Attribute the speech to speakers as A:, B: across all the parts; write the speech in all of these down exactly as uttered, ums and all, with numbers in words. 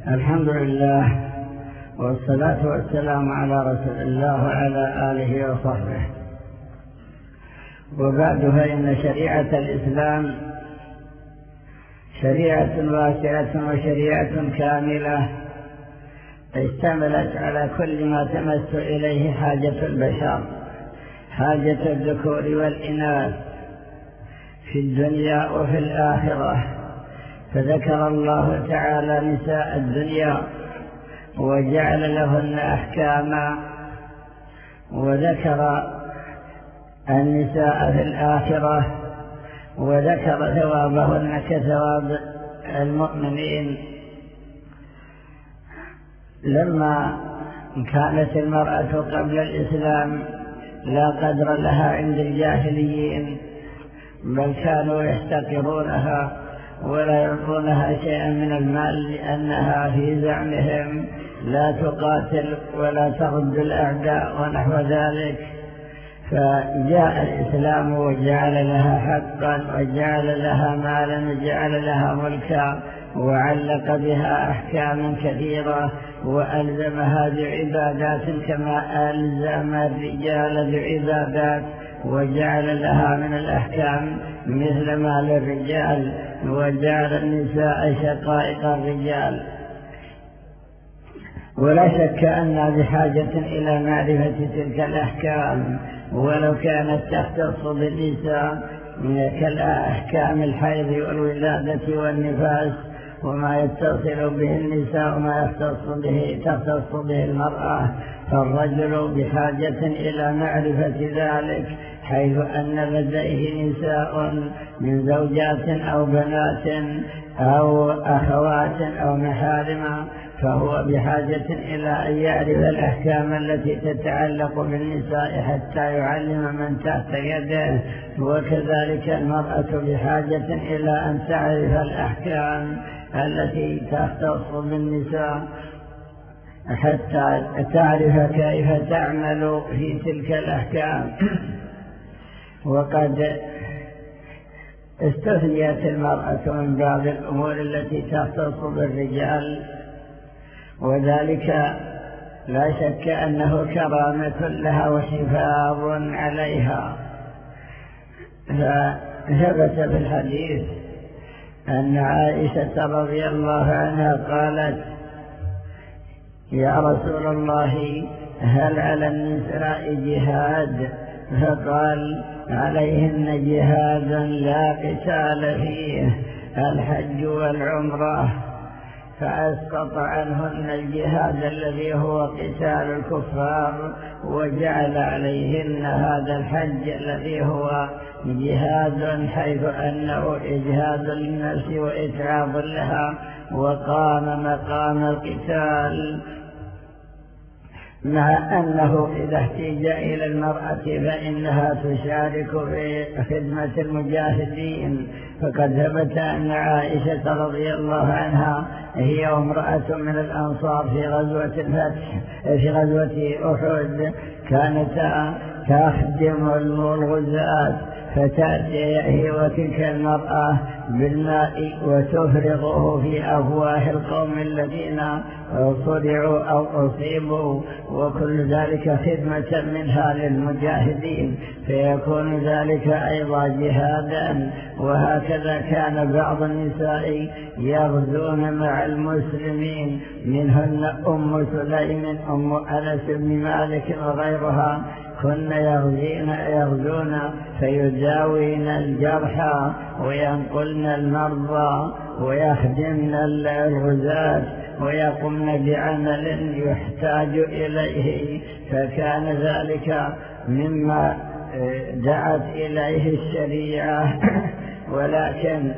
A: الحمد لله والصلاة والسلام على رسول الله وعلى آله وصحبه، وبعد، فإن شريعة الإسلام شريعة واسعة وشريعة كاملة اشتملت على كل ما تمس إليه حاجة البشر، حاجة الذكور والإناث في الدنيا وفي الآخرة. فذكر الله تعالى نساء الدنيا وجعل لهن أحكاما، وذكر النساء في الآخرة وذكر ثوابهن كثواب المؤمنين. لما كانت المرأة قبل الإسلام لا قدر لها عند الجاهليين، بل كانوا يحتقرونها ولا يعطونها شيئا من المال، لأنها في زعمهم لا تقاتل ولا ترد الأعداء ونحو ذلك. فجاء الإسلام وجعل لها حقا وجعل لها مالا وجعل لها ملكا، وعلق بها أحكاما كثيرة، وألزمها بعبادات كما ألزم الرجال بعبادات، وجعل لها من الأحكام مثل ما للرجال، وجعل النساء شقائق الرجال. ولا شك أننا بحاجة إلى معرفة تلك الأحكام، ولو كانت تختص بالنساء كالأحكام الحيض والولادة والنفاس وما يتصل به النساء وما يختص به تختص به المرأة، فالرجل بحاجة إلى معرفة ذلك، حيث أن لديه نساء من زوجات أو بنات أو أخوات أو محارم، فهو بحاجة إلى أن يعرف الأحكام التي تتعلق بالنساء حتى يعلم من تحت يده. وكذلك المرأة بحاجة إلى أن تعرف الأحكام التي تختص بالنساء حتى تعرف كيف تعمل في تلك الأحكام. وقد استثنيت المرأة من بعض الأمور التي تختص بالرجال، وذلك لا شك أنه كرامة لها وحفاظ عليها. فثبت في الحديث أن عائشة رضي الله عنها قالت: يا رسول الله، هل على النساء جهاد؟ فقال: عليهن جهاد لا قتال فيه، الحج والعمرة. فأسقط عنهن الجهاد الذي هو قتال الكفار، وجعل عليهن هذا الحج الذي هو جهاد، حيث أنه إجهاد للنفس وإتعاظ لها، وقام مقام القتال، مع أنه إذا احتاج إلى المرأة فإنها تشارك في خدمة المجاهدين. فقد ثبت أن عائشة رضي الله عنها هي امرأة من الأنصار في غزوة الفتح في غزوة أحد كانت تخدم الغزاة، فتأتي هي وتلك المرأة بالماء وتفرغه في أفواه القوم الذين صرعوا أو أصيبوا، وكل ذلك خدمة منها للمجاهدين، فيكون ذلك أيضا جهادا. وهكذا كان بعض النساء يغزون مع المسلمين، منهن أم سليم أم أنس بن مالك وغيرها، كن يغزون فيداوين الجرحى وينقلن المرضى ويخدمن الغزاة ويقومن بعمل يحتاج إليه. فكان ذلك مما دعت إليه الشريعة. ولكن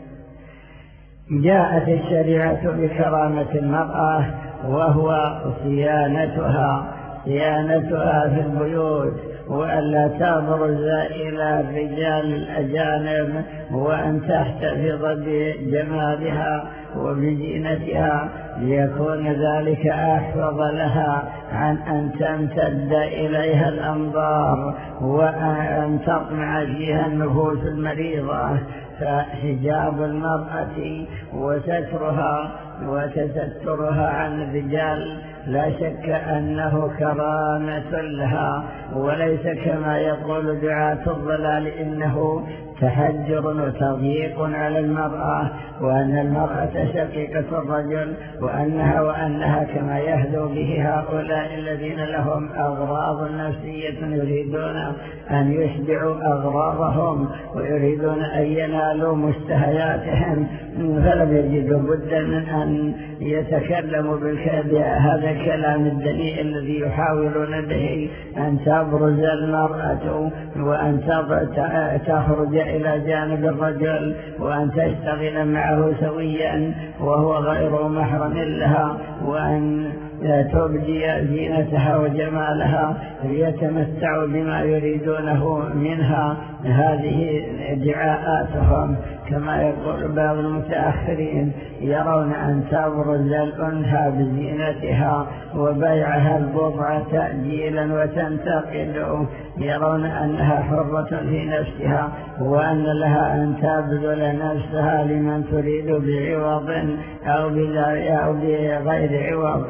A: جاءت الشريعة بكرامة المرأة، وهو صيانتها صيانتها في البيوت، وألا تبرز إلى الرجال الأجانب، وأن تحتفظ بجمالها وبزينتها، ليكون ذلك أحفظ لها عن أن تمتد إليها الأنظار وأن تطمع فيها النفوس المريضة. فحجاب المرأة وسترها وتسترها عن الرجال لا شك أنه كرامة لها، وليس كما يقول دعاة الضلال إنه تحجر وتضييق على المرأة، وأن المرأة شقيقة الرجل، وأنها وأنها كما يهدو به هؤلاء الذين لهم أغراض نفسية يريدون أن يشبعوا أغراضهم ويريدون أن ينالوا مشتهياتهم، فلم يجدوا بدا من أن يتكلموا بهذا الكلام الدنيء الذي يحاولون به أن تبرز المرأة وأن تخرج إلى جانب الرجل وأن تشتغل معه سويا وهو غير محرم لها، وأن تبدي زينتها وجمالها ليتمتعوا بما يريدونه منها. هذه ادعاءاتهم، كما يقول بعض المتأخرين يرون أن تبرز الأنثى بزينتها وبيعها البضع تأجيلا وتنتقل، يرون أنها حرة في نفسها وأن لها أن تبذل نفسها لمن تريد بعوض أو بغير عوض.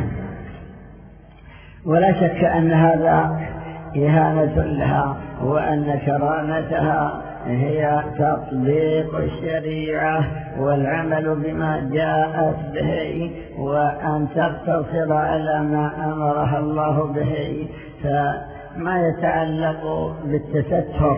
A: ولا شك أن هذا إهانة لها، وأن كرامتها هي تطبيق الشريعة والعمل بما جاءت به، وأن تقتصر على ما أمرها الله به. فما يتعلق بالتستر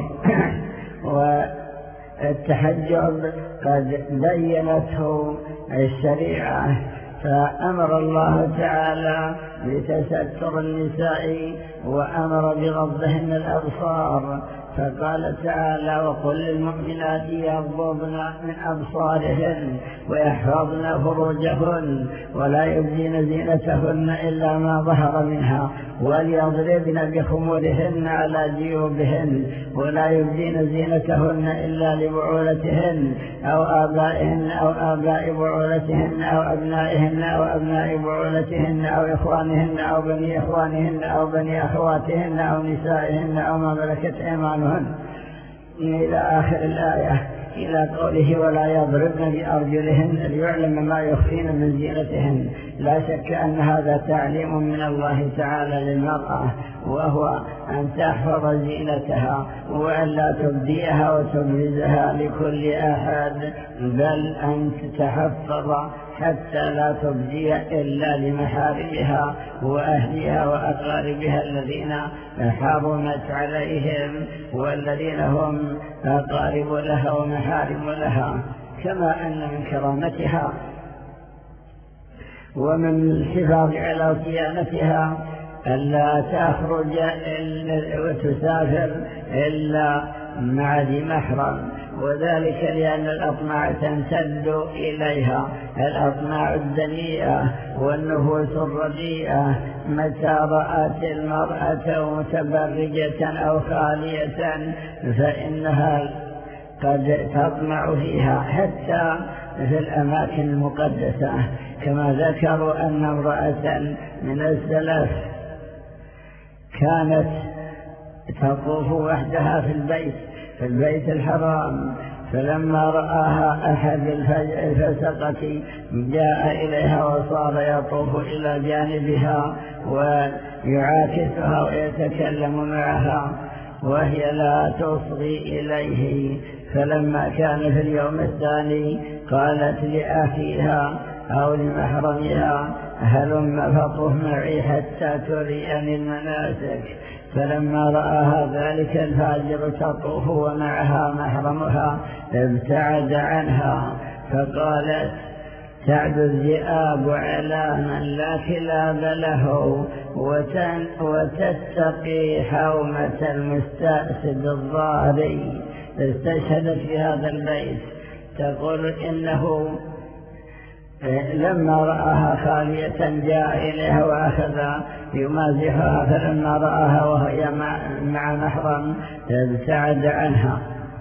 A: والتحجب قد بينته الشريعة، فأمر الله تعالى بتستر النساء وأمر بغضهن الأبصار، فقال تعالى: وقل للمؤمنات يغضضن من أبصارهن ويحفظن فروجهن ولا يبدين زينتهن إلا ما ظهر منها وليضربن بخمورهن على جيوبهن ولا يبدين زينتهن إلا لبعولتهن أو آبائهن أو آباء بعولتهن أو أبنائهن أو أبناء بعولتهن أو إخوانهن أو بني إخوانهن أو بني أخواتهن أو نسائهن أو ما ملكت أيمانهن، إلى آخر الآية، إلى قوله: ولا يضربن بأرجلهن ليعلم ما يخفين من زينتهن. لا شك أن هذا تعليم من الله تعالى للمرأة، وهو أن تحفظ زينتها وأن لا تبديها وتبرزها لكل أحد، بل أن تتحفظ حتى لا تبدي إلا لمحارمها وأهلها وأقاربها الذين حرمت عليهم والذين هم أقارب لها ومحارم لها. كما أن من كرامتها ومن الحفاظ على صيانتها ألا تخرج وتسافر إلا مع ذي محرم، وذلك لأن الأطماع تمتد إليها، الأطماع الدنيئة والنفوس الرديئة، متى رأت المرأة متبرجة أو خالية فإنها قد تطمع فيها حتى في الأماكن المقدسة، كما ذكروا أن امرأة من السلف كانت تطوف وحدها في البيت في البيت الحرام، فلما رآها أحد الفسقة جاء إليها وصار يطوف إلى جانبها ويعاكسها ويتكلم معها وهي لا تصغي إليه. فلما كان في اليوم الثاني قالت لأخيها أو لمحرمها: هلم فطف معي حتى تريني المناسك. فلما رآها ذلك الفاجر تطوف ومعها محرمها ابتعد عنها، فقالت: تعد الذئاب على من لا كلاب له وتتقي حومة المستأسد الظاهري. استشهدت في هذا البيت تقول إنه لما رآها خالية جاء إليها وأخذ يمازحها، فلما رآها وهي مع محرم ابتعد عنها.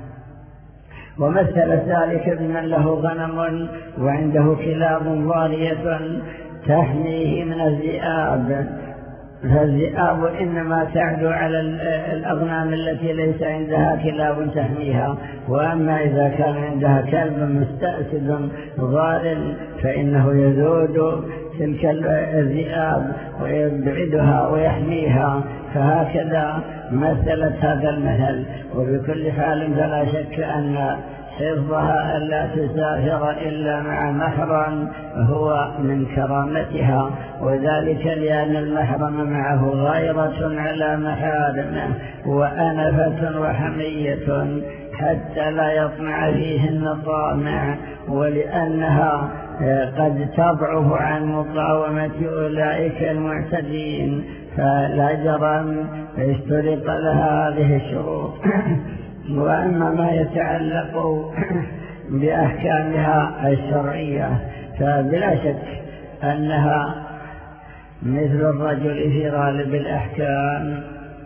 A: ومثل ذلك بمن له غنم وعنده كلاب ضارية تحميه من الذئاب، فالذئاب إنما تعدو على الأغنام التي ليس عندها كلاب تحميها، وأما إذا كان عندها كلب مستأسد ضارل فإنه يذود تلك الذئاب ويبعدها ويحميها. فهكذا مثلت هذا المثل. وبكل حال فلا شك أن حفظها ألا تسافر إلا مع محرم هو من كرامتها، وذلك لأن المحرم معه غيرة على محارمه وأنفة وحمية حتى لا يطمع فيهن طامع، ولأنها قد تضعف عن مقاومة أولئك المعتدين، فلا جرم اشترط لها هذه الشروط. وأما ما يتعلق بأحكامها الشرعية فبلا شك أنها مثل الرجل في غالب الأحكام،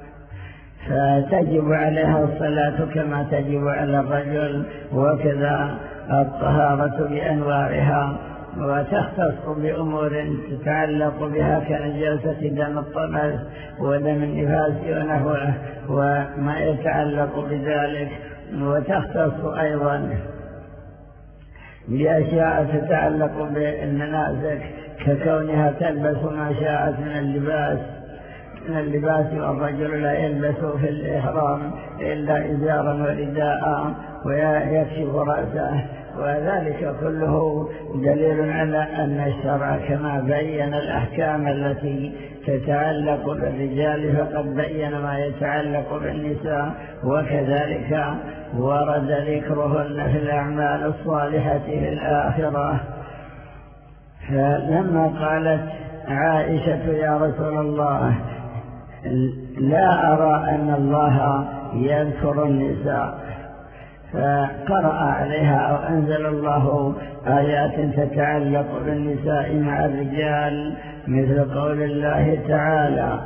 A: فتجب عليها الصلاة كما تجب على الرجل، وكذا الطهارة بأنواعها، وتختص بأمور تتعلق بها كنجاسة دم الطمس ودم النفاس ونحوه وما يتعلق بذلك، وتختص أيضا بأشياء تتعلق بالمناسك ككونها تلبس ما شاءت من اللباس من اللباس والرجل لا يلبس في الإحرام إلا إزارا ورداء ويكشف رأسه، وذلك كله دليل على أن الشرع كما بين الأحكام التي تتعلق بالرجال فقد بين ما يتعلق بالنساء، وكذلك ورد ذكرهن في الأعمال الصالحة في الآخرة. فلما قالت عائشة يا رسول الله لا أرى أن الله يذكر النساء، فقرأ عليها أو أنزل الله آيات تتعلق بالنساء مع الرجال مثل قول الله تعالى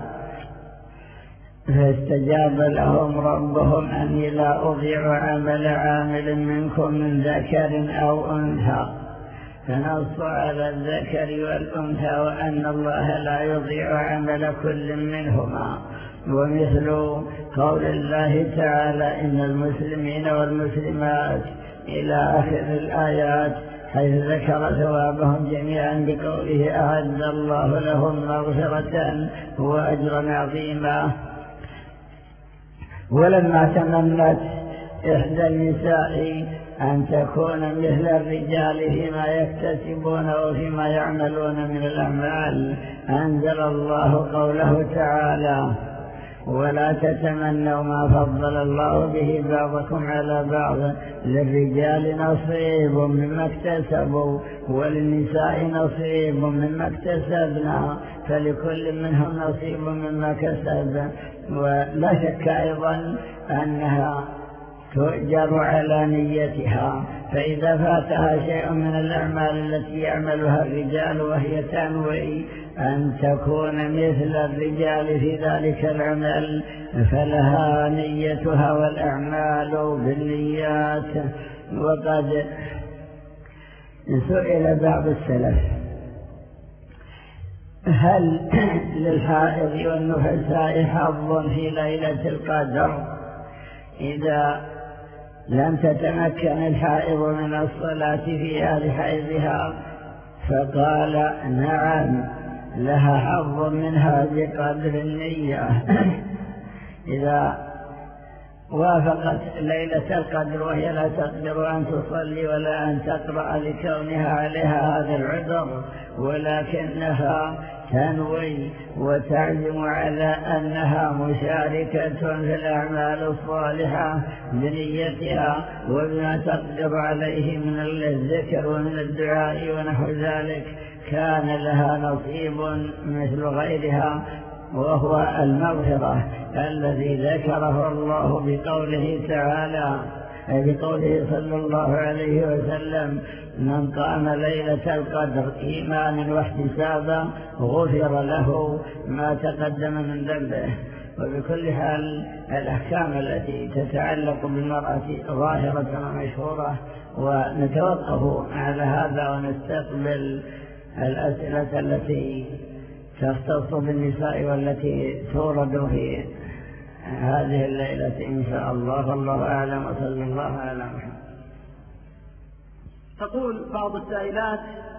A: فاستجاب لهم ربهم أني لا أضيع عمل عامل منكم من ذكر أو أنثى، فنص على الذكر والأنثى وأن الله لا يضيع عمل كل منهما. ومثل قول الله تعالى إن المسلمين والمسلمات إلى آخر الآيات حيث ذكر ثوابهم جميعا بقوله أعد الله لهم مغفرة وأجرا عظيما. ولما تمنت إحدى النساء أن تكون مثل الرجال فيما يكتسبون وفيما يعملون من الأعمال أنزل الله قوله تعالى ولا تتمنوا ما فضل الله به بعضكم على بعض للرجال نصيب مما اكتسبوا وللنساء نصيب مما اكتسبنا فلكل منهم نصيب مما كسب. ولا شك أيضا أنها تؤجر على نيتها، فإذا فاتها شيء من الأعمال التي يعملها الرجال وهي تنوي أن تكون مثل الرجال في ذلك العمل فلها نيتها والأعمال بالنيات. وقد سئل بعض السلف هل للحائض والنفساء حظ في ليلة القدر إذا لم تتمكن الحائض من الصلاة فيها لحيضها؟ فقال نعم لها حظ منها بقدر النية. إذا وافقت ليلة القدر وهي لا تقدر أن تصلي ولا أن تقرأ لكونها عليها هذا العذر، ولكنها تنوي وتعزم على أنها مشاركة في الأعمال الصالحة بنيتها وبما تقدر عليه من الذكر ومن الدعاء ونحو ذلك، كان لها نصيب مثل غيرها، وهو المغفرة الذي ذكره الله بقوله تعالى بقوله صلى الله عليه وسلم من قام ليلة القدر إيمانا واحتسابا غفر له ما تقدم من ذنبه. وبكل حال الأحكام التي تتعلق بالمرأة ظاهرة ومشهورة، ونتوقف على هذا ونستقبل الأسئلة التي تختص بالنساء والتي تورد في هذه الليلة إن شاء الله. والله أعلم، وصلى الله على محمد.
B: تقول بعض السائلات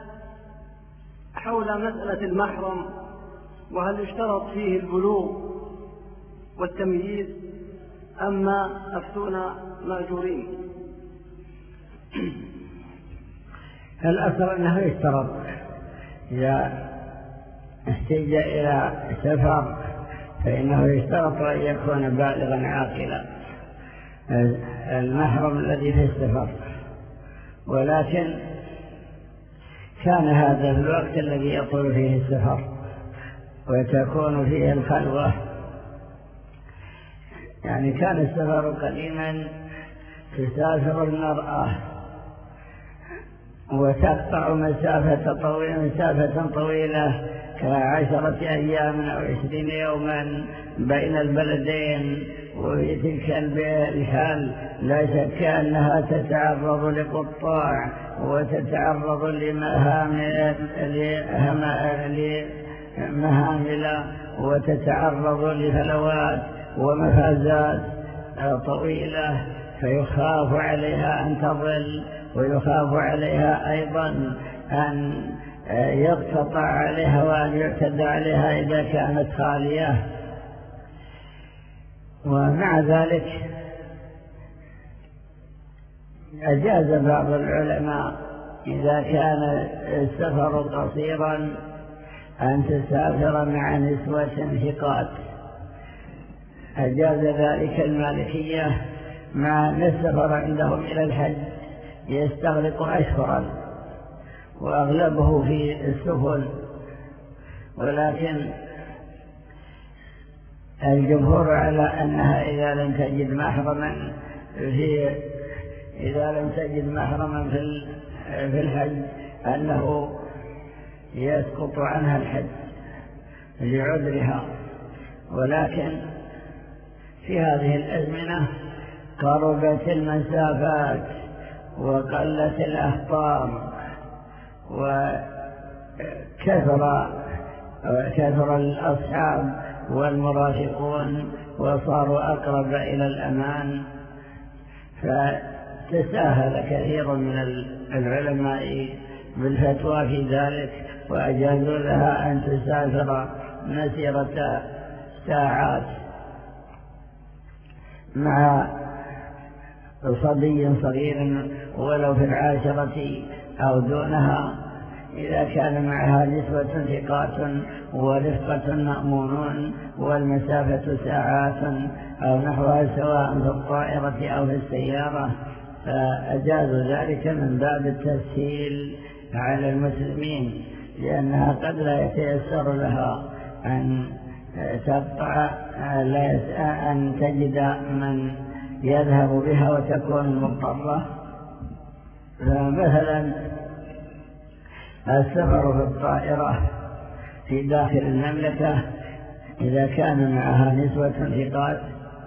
B: حول مسألة المحرم، وهل يشترط فيه البلوغ والتمييز أما أفتونا مأجورين؟
A: الأصل أنه يشترط إذا احتج إلى سفر فإنه يشترط أن يكون بالغا عاقلا المحرم الذي في السفر، ولكن كان هذا في الوقت الذي يطول فيه السفر وتكون فيه الخلوة، يعني كان السفر قديما تسافر المرأة وتقطع مسافة طويلة مسافة طويلة كعشرة أيام أو عشرين يوما بين البلدين، وفي تلك الحال لا شك أنها تتعرض لقطاع وتتعرض لمهامل وتتعرض لفلوات ومفازات طويلة، فيخاف عليها أن تضل، ويخاف عليها أيضا أن يقتطع عليها وأن يعتدى عليها إذا كانت خالية. ومع ذلك أجاز بعض العلماء إذا كان السفر قصيرا أن تسافر مع نسوة ثقات، أجاز ذلك المالكية، مع أن السفر عندهم إلى الحج يستغرق أشهرا وأغلبه في السفن، ولكن الجمهور على أنها إذا لم تجد محرما في إذا لم تجد محرما في في الحج أنه يسقط عنها الحج لعذرها. ولكن في هذه الأزمنة قربت المسافات وقلت الأخطار وكثر كثر الأصحاب والمرافقون وصاروا أقرب إلى الأمان، فتساهل كثير من العلماء بالفتوى في ذلك، وأجازوا لها أن تسافر مسيرة ساعات مع صبي صغير ولو في العاشرة أو دونها، إذا كان معها نسوة ثقات ورفقة مأمونون والمسافة ساعات أو نحوها سواء في الطائرة أو في السيارة، فأجازوا ذلك من باب التسهيل على المسلمين، لأنها قد لا يتيسر لها أن تقطع أن تجد من يذهب بها وتكون مضطرة. فمثلا السفر في الطائرة في داخل المملكة إذا كان معها نسوة ثقات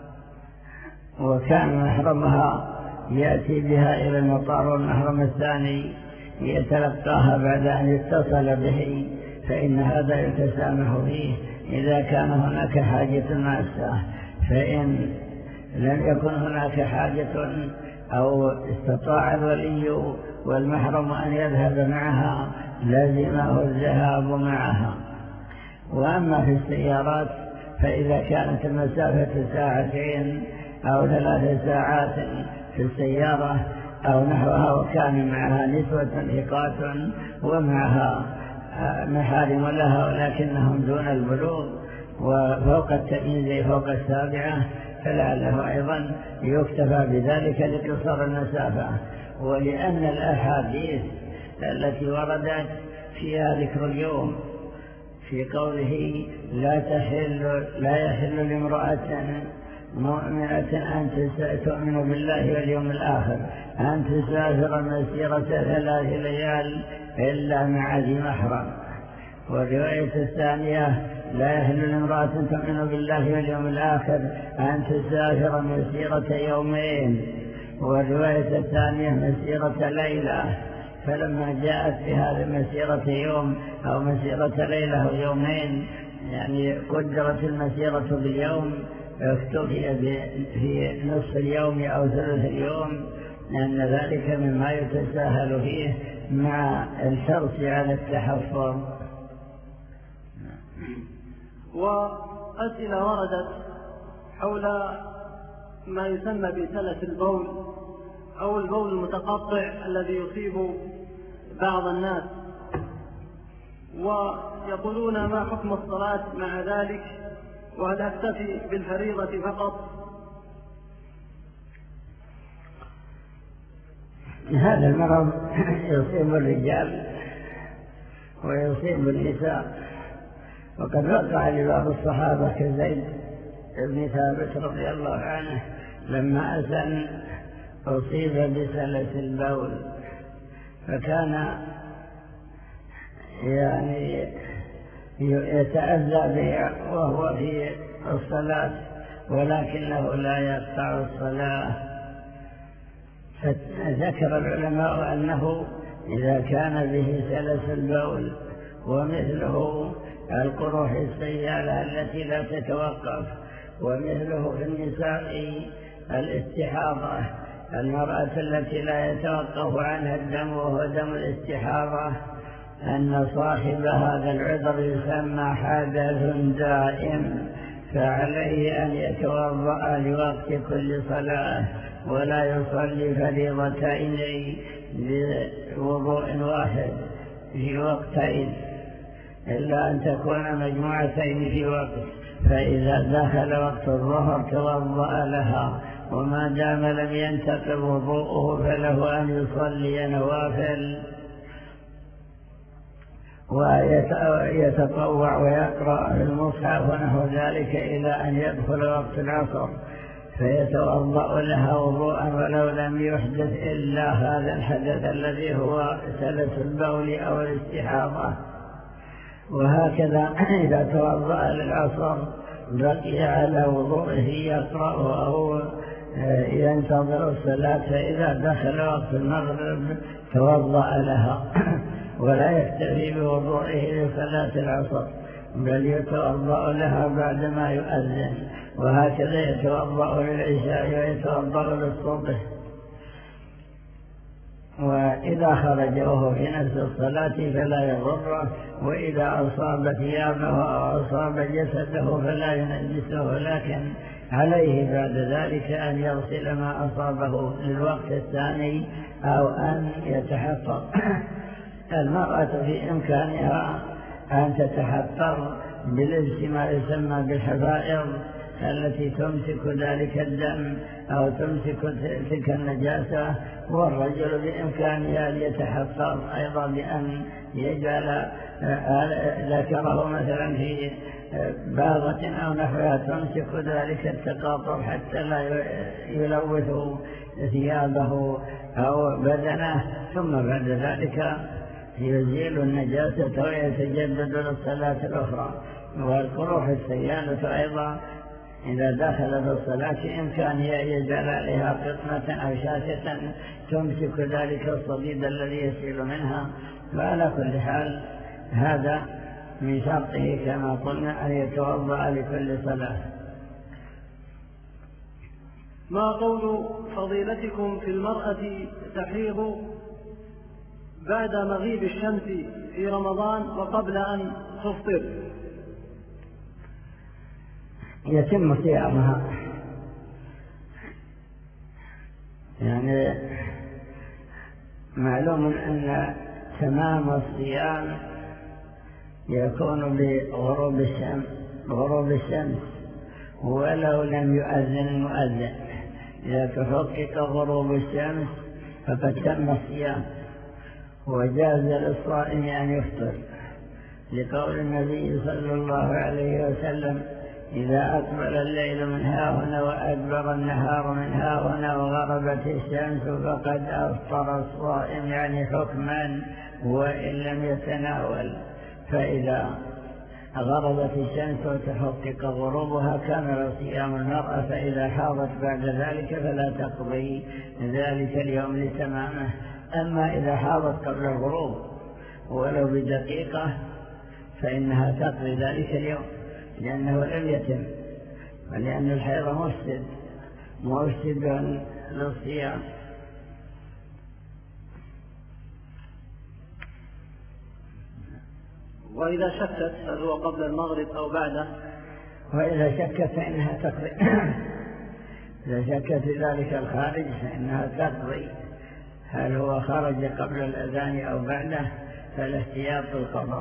A: وكان محرمها يأتي بها إلى المطار والمحرم الثاني يتلقاها بعد أن يتصل به، فإن هذا يتسامح فيه إذا كان هناك حاجة ماسة. فإن لم يكن هناك حاجة أو استطاع الولي والمحرم أن يذهب معها لازمه الذهاب معها. وأما في السيارات فإذا كانت المسافة ساعتين أو ثلاث ساعات في السيارة أو نحوها وكان معها نسوة ثقات ومعها محارم لها ولكنهم دون البلوغ وفوق التمييز فوق السابعة، فلعله أيضا يكتفى بذلك لقصر المسافة. ولأن الأحاديث التي وردت فيها ذكر اليوم في قوله لا تحل لا يحل لامرأة مؤمنة أن تؤمن بالله واليوم الآخر أن تسافر مسيرة ثلاث ليال إلا مع ذي محرم. والرواية الثانية لا يحل لامرأة تؤمن بالله واليوم الآخر أن تسافر مسيرة يومين، والرواية الثانية مسيرة ليلة. فلما جاءت في هذه مسيرة يوم أو مسيرة ليلة أو يومين، يعني قدرت المسيرة باليوم، اكتفي في نصف اليوم أو ثلث اليوم، لأن ذلك مما يتساهل فيه مع الحرص على التحفظ.
B: وأسئلة وردت حول ما يسمى بسلس البول أو البول المتقطع الذي يصيب بعض الناس، ويقولون ما حكم الصلاة مع ذلك، وهل أكتفي بالفريضة فقط؟
A: هذا المرض يصيب الرجال ويصيب النساء، وقد وقع لبعض الصحابة كزيد بن ثابت رضي الله عنه لما أسن أصيب بسلس البول، فكان يعني يتأذى به وهو في الصلاة، ولكنه لا يقطع الصلاة. فذكر العلماء أنه إذا كان به سلس البول ومثله القروح السيالة التي لا تتوقف، ومثله في النساء الاستحاضة، المرأة التي لا يتوقف عنها الدم وهو دم الاستحاضة، أن صاحب هذا العذر يسمى حدث دائم، فعليه أن يتوضأ لوقت كل صلاة ولا يصلي فريضتين بوضوء واحد في وقتين، إلا أن تكون مجموعتين في وقت، فإذا دخل وقت الظهر توضأ لها، وما دام لم ينتقض وضوءه فله أن يصلي نوافل ويتطوع ويقرأ في المصحف ونحو ذلك إلى أن يدخل وقت العصر، فيتوضأ لها وضوءا ولو لم يحدث إلا هذا الحدث الذي هو سلس البول أو الاستحاضة. وهكذا إذا توضأ للعصر بقي على وضوءه يقرأ أو ينتظر الصلاة، فإذا دخل وقت المغرب توضأ لها ولا يكتفي بوضوئه لصلاة العصر، بل يتوضأ لها بعدما يؤذن، وهكذا يتوضأ للعشاء ويتوضأ للصبح. وإذا خرج وهو في نفس الصلاة فلا يضره، وإذا أصاب ثيابه أو أصاب جسده فلا ينجسه، لكن عليه بعد ذلك أن يغسل ما أصابه للوقت الثاني أو أن يتحفظ. المرأة في إمكانها أن تتحفظ بلبس ما يسمى بالحفائر التي تمسك ذلك الدم أو تمسك تلك النجاسة، والرجل بإمكانه أن يتحفظ أيضا بأن يجعل ذكره مثلا في باغة أو نحوها تمسك ذلك التقاطر حتى لا يلوث ثيابه أو بدنه، ثم بعد ذلك يزيل النجاسة ويتجدد للصلاة الأخرى. والقروح السيالة أيضا إذا دخل في الصلاة إمكان يجعل عليها قطنة أو شاشة تمسك ذلك الصديد الذي يسيل منها. وعلى كل حال هذا من شرطه كما قلنا أن يتوضأ لكل صلاة.
B: ما قول فضيلتكم في المرأة تحيض بعد مغيب الشمس في رمضان وقبل أن تفطر؟
A: يتم صيامها، يعني معلوم أن تمام الصيام يكون بغروب الشمس غروب الشمس ولو لم يؤذن المؤذن. إذا تحقق غروب الشمس فقد تم الصيام، وجاز للصائم أن يفطر، لقول النبي صلى الله عليه وسلم: إذا أقبل الليل من هاهنا وأدبر النهار من هاهنا وغربت الشمس فقد أفطر الصائم، يعني حكما وإن لم يتناول. فإذا غربت الشمس وتحقق غروبها كان صيام المرأة، فإذا حاضت بعد ذلك فلا تقضي ذلك اليوم لتمامه. أما إذا حاضت قبل الغروب ولو بدقيقة فإنها تقضي ذلك اليوم لأنه لم يتم، ولأن الحيض مفسد مفسد للصيام.
B: وإذا شكت هل هو قبل المغرب أو بعده؟
A: وإذا شكت فإنها تقضي إذا شكت في ذلك الخارج فإنها تقضي هل هو خرج قبل الأذان أو بعده، فالاحتياط القضاء.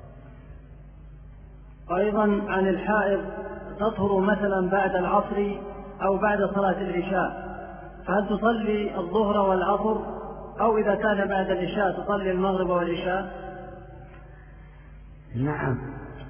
B: أيضا عن الحائض تطهر مثلا بعد العصر أو بعد صلاة العشاء، فهل تصلي الظهر والعصر، أو إذا كان بعد العشاء تصلي المغرب والعشاء؟
A: نعم،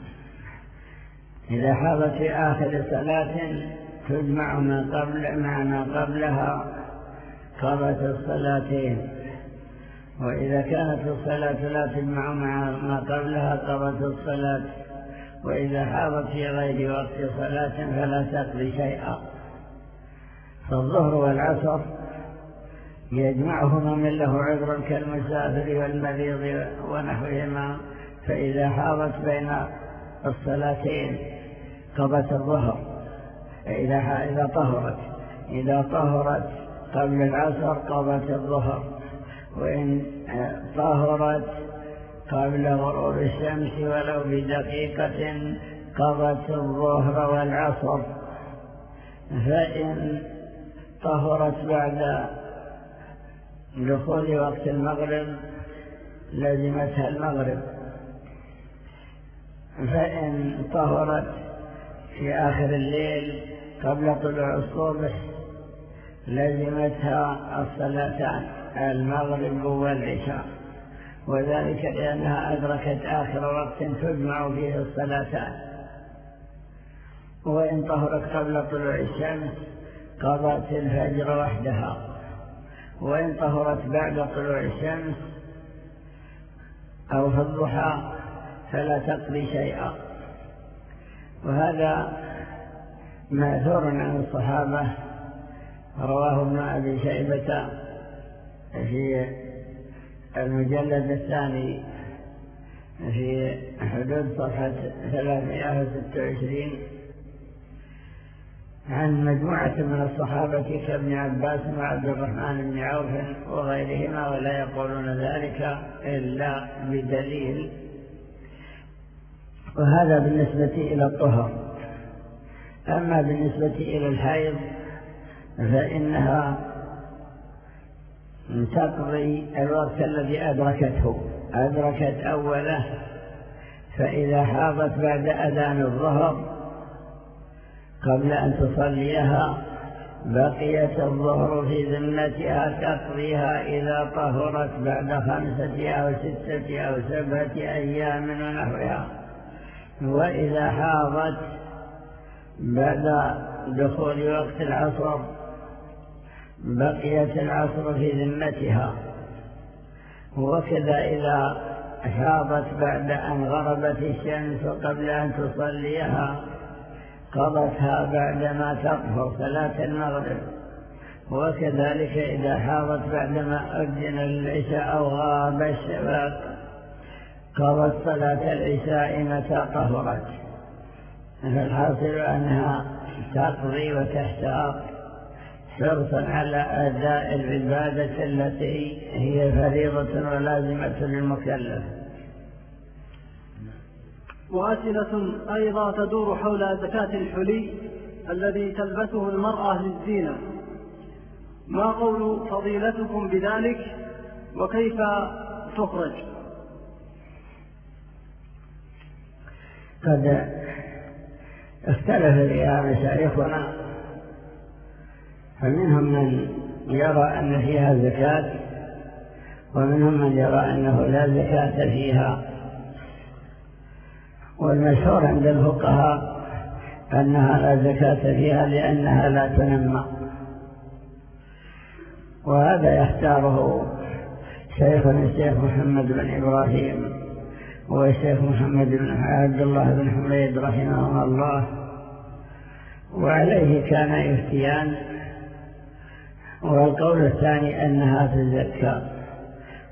A: إذا حاضت في آخر صلاة تجمع من قبل مع ما قبلها قضت الصلاتين، وإذا كانت الصلاة لا تجمع مع ما قبلها قضت الصلاة، وإذا حاضت في غير وقت صلاة فلا تقضي شيئا. فالظهر والعصر يجمعهما من له عذر كالمسافر والمريض ونحوهما، فإذا حاضت بين الصلاتين قضت الظهر إذا إذا طهرت إذا طهرت قبل العصر قضت الظهر، وإن طهرت قبل غروب الشمس ولو بدقيقة قضت الظهر والعصر. فإن طهرت بعد دخول وقت المغرب لزمتها المغرب، فإن طهرت في آخر الليل قبل طلوع الصبح لزمتها الصلاتان المغرب والعشاء، وذلك لأنها أدركت آخر وقت تجمع فيه الصلاتان. وإن طهرت قبل طلوع الشمس قضت الفجر وحدها، وإن طهرت بعد طلوع الشمس أو في الضحى فلا تقضي شيئا. وهذا مأثور عن الصحابة، رواه ابن أبي شيبة في المجلد الثاني في حدود صفحة ثلاثمائة وستة وعشرين عن مجموعة من الصحابة كابن عباس وعبد الرحمن بن عوف وغيرهما، ولا يقولون ذلك إلا بدليل. وهذا بالنسبة إلى الطهر. أما بالنسبة إلى الحيض فإنها تقضي الوقت الذي أدركته أدركت أوله، فإذا حاضت بعد أذان الظهر قبل أن تصليها بقيت الظهر في ذمتها تقضيها إذا طهرت بعد خمسة أو ستة أو سبعة أيام ونحوها. وإذا حاضت بعد دخول وقت العصر بقيت العصر في ذمتها. وكذا إذا حاضت بعد أن غربت الشمس قبل أن تصليها قضتها بعدما تطهر صلاة المغرب. وكذلك إذا حاضت بعدما أذن العشاء أو غاب الشفق قضت صلاة العشاء متى طهرت. فالحاصل أنها تقضي وتحتاط حرصا على أداء العبادة التي هي فريضة ولازمة للمكلف.
B: وأسئلة أيضا تدور حول زكاة الحلي الذي تلبسه المرأة للزينة، ما قول فضيلتكم بذلك وكيف تخرج؟
A: قد اختلف فيها مشايخنا، فمنهم من يرى أن فيها زكاة ومنهم من يرى أنه لا زكاة فيها. والمشهور عند الفقهاء أنها لا زكاة فيها لأنها لا تنمى، وهذا يختاره شيخنا الشيخ محمد بن إبراهيم والشيخ محمد بن عبد الله بن حميد رحمه الله، وعليه كان يفتيان. والقول الثاني أنها تزكى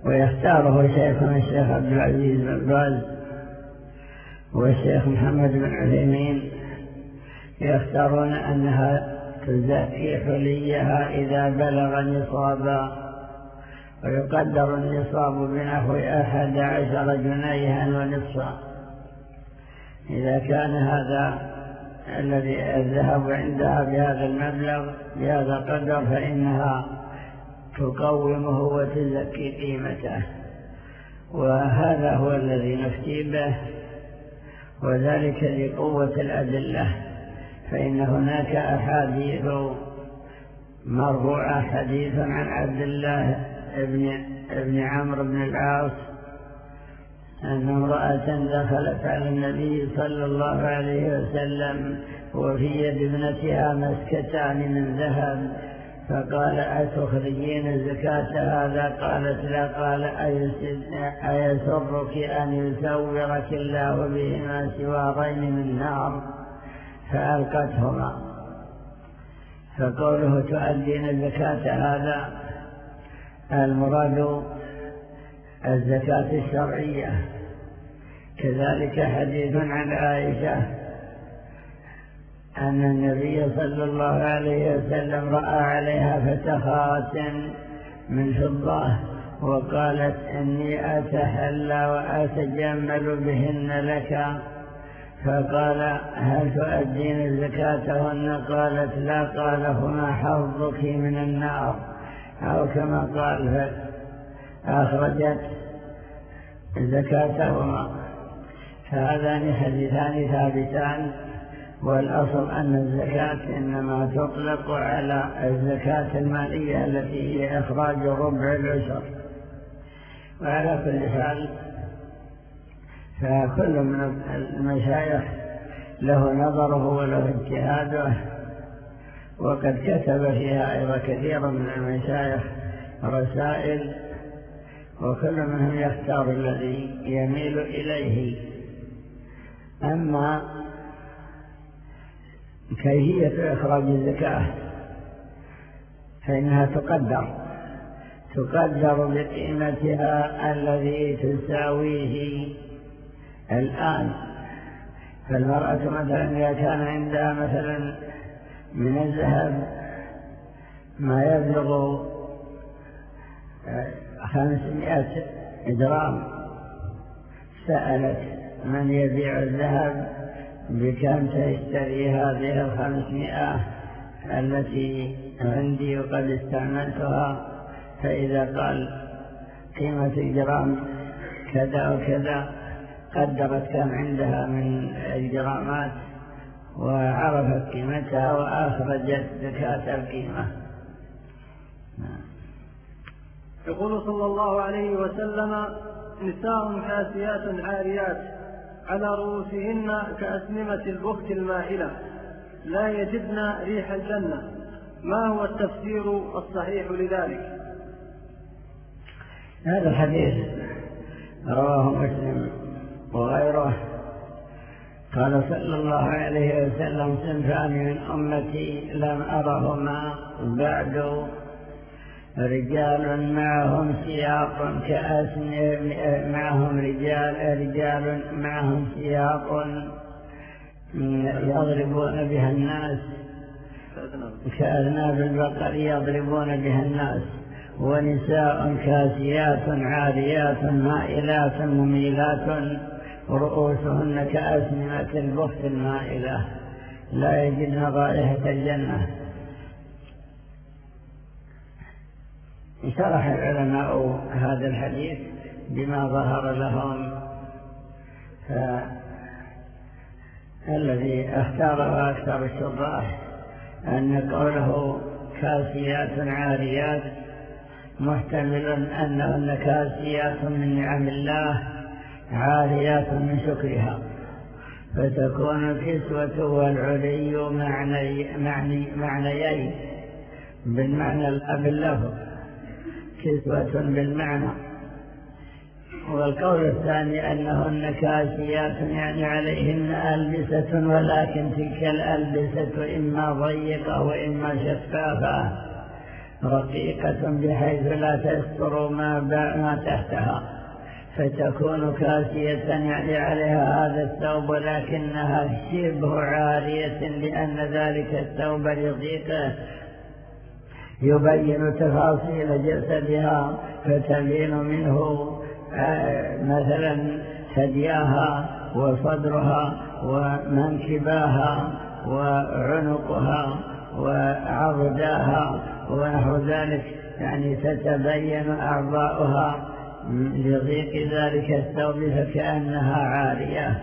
A: ويختاره شيخنا الشيخ عبد العزيز بن باز والشيخ محمد بن عثيمين، يختارون أنها تزكي حليها إذا بلغ نصابا، ويقدر النصاب بنحو أحد عشر جنيها ونصفا. إذا كان هذا الذي الذهب عندها بهذا المبلغ بهذا القدر فإنها تقومه وتزكي قيمته، وهذا هو الذي نفتي به، وذلك لقوة الأدلة. فإن هناك أحاديث مرفوعة، حديث عن عبد الله ابن, ابن عمرو بن العاص أن امرأة دخلت على النبي صلى الله عليه وسلم وفي يد ابنتها مسكتان من ذهب، فقال أتخرجين زكاة هذا؟ قالت لا. قال أيسرك أن يسورك الله بهما سوارين من نار؟ فألقتهما. فقوله تؤدين زكاة هذا المراد الزكاة الشرعية. كذلك حديث عن عائشة أن النبي صلى الله عليه وسلم رأى عليها فتخات من فضة وقالت إني أتحلى وأتجمل بهن لك، فقال هل تؤدين زكاتهن؟ قالت لا. قال هما حظك من النار، أو كما قال فأخرجت زكاتهما. فهذان حديثان ثابتان، والأصل أن الزكاة إنما تطلق على الزكاة المالية التي هي إخراج ربع العشر. وعلى كل حال فكل من المشايخ له نظره وله اجتهاده، وقد كتب فيها أيضا كثير من المشايخ رسائل، وكل منهم يختار الذي يميل إليه. أما كيفية إخراج الزكاة فإنها تقدر تقدر بقيمتها الذي تساويه الآن. فالمرأة مثلا إذا كان عندها مثلا من الذهب ما يبلغ خمسمائة جرام، سألت من يبيع الذهب بكم تشتري هذه الخمسمائة التي عندي وقد استعملتها؟ فإذا قال قيمة الجرام كذا وكذا قدرت كم عندها من الجرامات وعرفت قيمتها وأخرجت زكاة القيمة.
B: يقول صلى الله عليه وسلم نساء كاسيات عاريات على رؤوسهن كأسنمة البخت المائلة لا يجدن ريح الجنة، ما هو التفسير الصحيح لذلك؟
A: هذا الحديث رواه مسلم وغيره. قال صلى الله عليه وسلم صنفان من أمتي لم أرهما بعد، رجال معهم سياق كأسنم معهم رجال رجال معهم سياق يضربون بها الناس كأذناب البقر يضربون بها الناس، ونساء كاسيات عاريات مائلات مميلات رؤوسهن كأسنمة البخت المائلة لا يجدن رائحة الجنة. شرح العلماء هذا الحديث بما ظهر لهم، فالذي اختاره أكثر الشراح أن قوله كاسيات عاريات محتمل أنهن كاسيات من نعم الله عاريات من شكرها، فتكون الكسوة والعلي معني معني معنيين بالمعنى لا باللفظ، كسوة بالمعنى. والقول الثاني أنهن كاسيات يعني عليهن ألبسة، ولكن تلك الألبسة إما ضيقة وإما شفافة رقيقة بحيث لا تستر ما, ما تحتها، فتكون كاسية يعني عليها هذا الثوب ولكنها شبه عارية، لأن ذلك الثوب لضيقه يبين تفاصيل جسدها، فتبين منه مثلا ثدياها وصدرها ومنكباها وعنقها وعضداها ونحو ذلك، يعني تتبين أعضاؤها لضيق ذلك الثوب فكأنها عارية.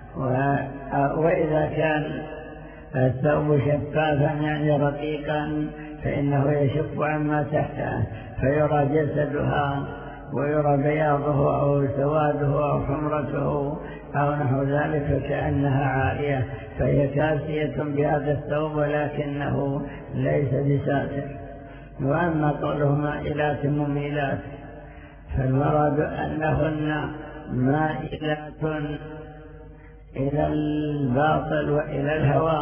A: وإذا كان الثوب شفافا يعني رقيقا فإنه يشف عما تحته فيرى جسدها ويرى بياضه أو سواده أو حمرته أو نحو ذلك فكأنها عارية، فهي كاسية بهذا الثوب ولكنه ليس بساتر. وأما قوله مائلات مميلات فالمراد أنهن مائلات إلى الباطل وإلى الهوى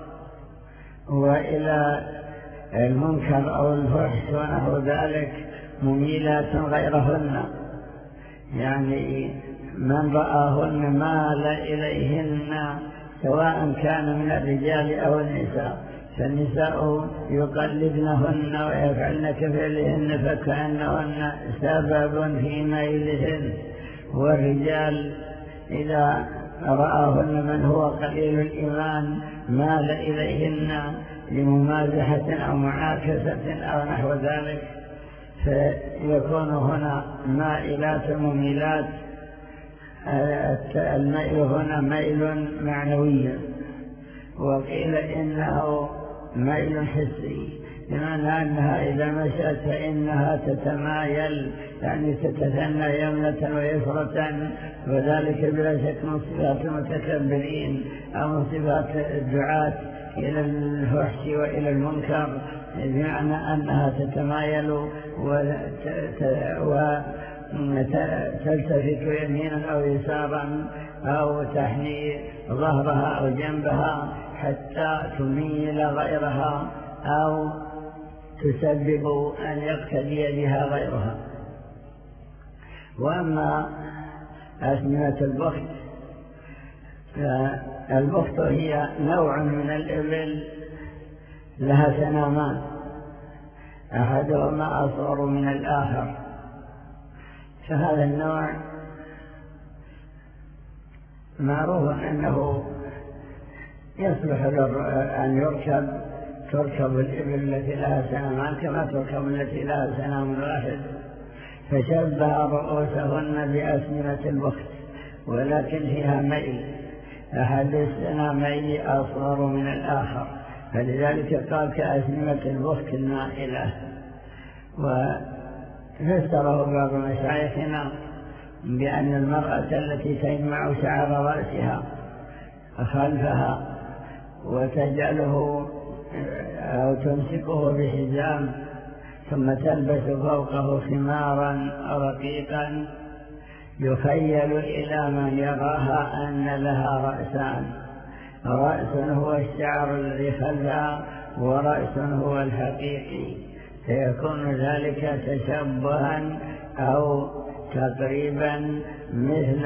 A: وإلى المنكر أو الفحش ونحو ذلك، مميلات غيرهن، يعني من رآهن مال إليهن سواء كان من الرجال أو النساء، فالنساء يقلدنهن ويفعلن كفعلهن فكأنهن سبب في ميلهن، والرجال إذا رآهن من هو قليل الإيمان مال إليهن لممازحة أو معاكسة أو نحو ذلك، فيكون هنا مائلات مميلات. الميل هنا ميل معنوي، وقيل إنه ميل حسي، بمعنى أنها إذا مشت فإنها تتمايل، يعني تتثنى يمنة ويسرة، وذلك بلا شك من صفات المتكبرين أو من صفات الدعاة إلى الفحش وإلى المنكر، بمعنى أنها تتمايل وتلتفت يمينا أو يسارا أو تحني ظهرها أو جنبها حتى تميل غيرها أو تسبب أن يقتدي بها غيرها. وأما أزمنة البخت، فالبخت هي نوع من الإبل لها سنامان أحدهما أصغر من الآخر، فهذا النوع معروف أنه يصلح أن يركب تركب الإبل التي لها سنامان كما تركب التي لها سنام واحد، فشبه رؤوسهن بأسنمة البخت، ولكن فيها ميل، أحد السنامين أصغر من الآخر، فلذلك قال كأسنمة البخت المائلة. وفسره بعض مشايخنا بأن المرأة التي تجمع شعر رأسها خلفها وتجعله أو تمسكه بحزام ثم تلبس فوقه خمارا رقيقا، يخيل إلى من يراها أن لها رأسان، رأس هو الشعر الذي خلفها ورأس هو الحقيقي، فيكون ذلك تشبها أو تقريبا مثل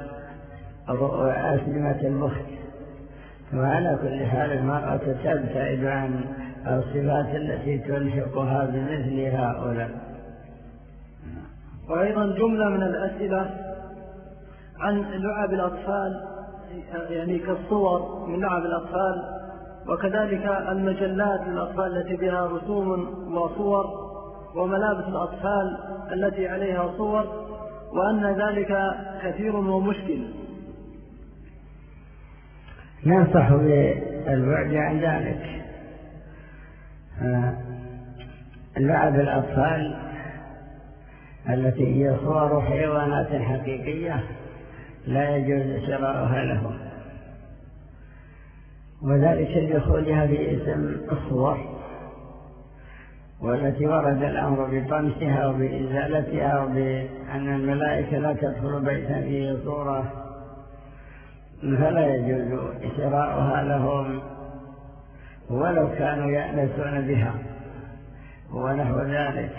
A: أسلمة البخت. وعلى كل حال المرأة تبتعد عن الصفات التي تلحقها بمثل هؤلاء.
B: وأيضا جملة من الأسئلة عن لعب الأطفال، يعني كالصور من لعب الأطفال، وكذلك المجلات للأطفال التي بها رسوم وصور، وملابس الأطفال التي عليها صور، وأن ذلك كثير ومشكل.
A: ننصح بالبعد عن ذلك. لعب الأطفال التي هي صور حيوانات حقيقية لا يجوز شراؤها لهم، وذلك لدخولها باسم الصور، والتي ورد الأمر بطمسها وبإزالتها وبأن الملائكة لا تدخل بيتا فيه صورة، فلا يجوز شراؤها لهم ولو كانوا يأنسون بها. ونحو ذلك.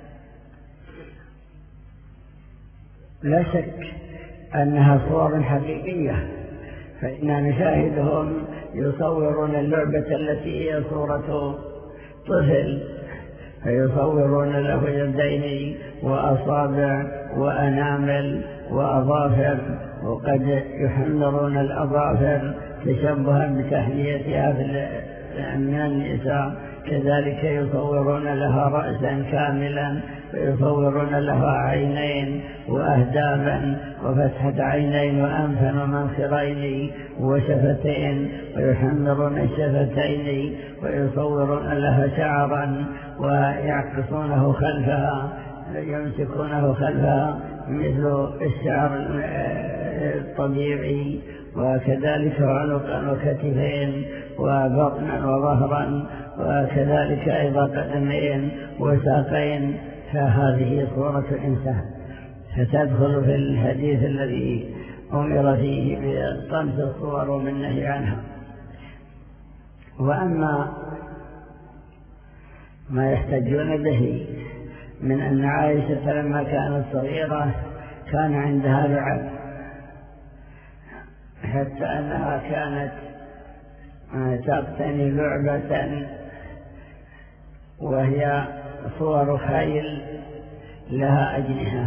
A: لا شك أنها صور حقيقية، فإننا نشاهدهم يصورون اللعبة التي هي صورة طفل، فيصورون له يدين وأصابع وأنامل وأظافر، وقد يحمرون الأظافر تشبها بتحليتها من النساء. كذلك يصورون لها رأسا كاملا، ويصورون لها عينين وأهدابا وفتحة عينين وأنفا ومنخرين وشفتين، ويحمرون الشفتين، ويصورون لها شعرا ويعكسونه خلفها، يمسكونه خلفها مثل الشعر الطبيعي، وكذلك عنقا وكتفين وبطنا وظهرا، وكذلك أيضا قدمين وساقين. فهذه صورة الإنسان، فتدخل في الحديث الذي أمر فيه بطمس الصور والنهي عنها. وأما ما يحتجون به من أن عائشة لما كانت صغيرة كان عندها لعب، حتى أنها كانت تقتني لعبة وهي صور خيل لها أجنحة،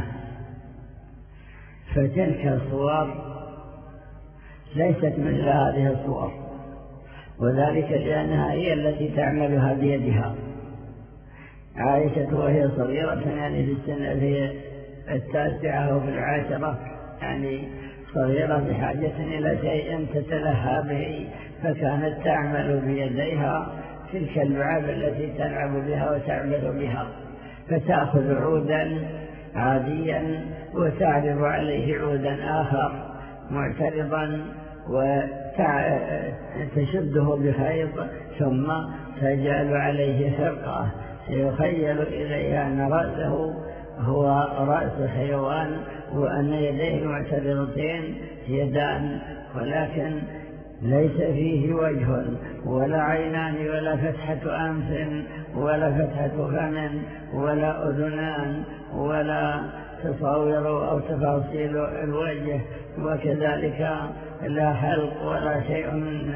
A: فتلك الصور ليست مثل هذه الصور، وذلك لأنها هي التي تعملها بيدها. عائشة وهي صغيرة، يعني في السنة في التاسعة أو في العاشرة، يعني صغيرة بحاجة إلى شيء تتلهى به، فكانت تعمل بيديها تلك اللعب التي تلعب بها وتعمل بها، فتأخذ عودا عاديا وتعرض عليه عودا آخر معترضا وتشده بخيط، ثم تجعل عليه خرقة يخيل إليها أن رأسه هو رأس حيوان، وأن يديه معترضتين يدان، ولكن ليس فيه وجه ولا عينان ولا فتحة أنف ولا فتحة فم ولا أذنان ولا تصاوير أو تفاصيل الوجه، وكذلك لا حلق ولا شيء من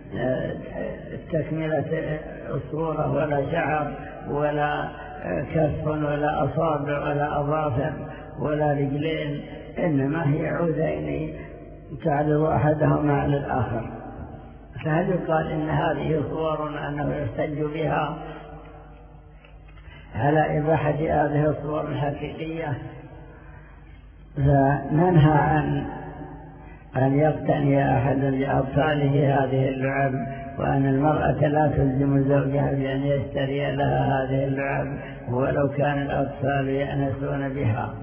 A: تكملة الصورة، ولا شعر ولا كف ولا أصابع ولا أظافر ولا رجلين، إنما هي عودين تعرض أحدهما على الآخر. فهل يقال إن هذه صور أنه يحتج بها على إباحة هذه الصور الحقيقية؟ فننهى عن أن يقتني أحد لأطفاله هذه اللعب، وأن المرأة لا تلزم زوجها بأن يشتري لها هذه اللعب ولو كان الأطفال يأنسون بها.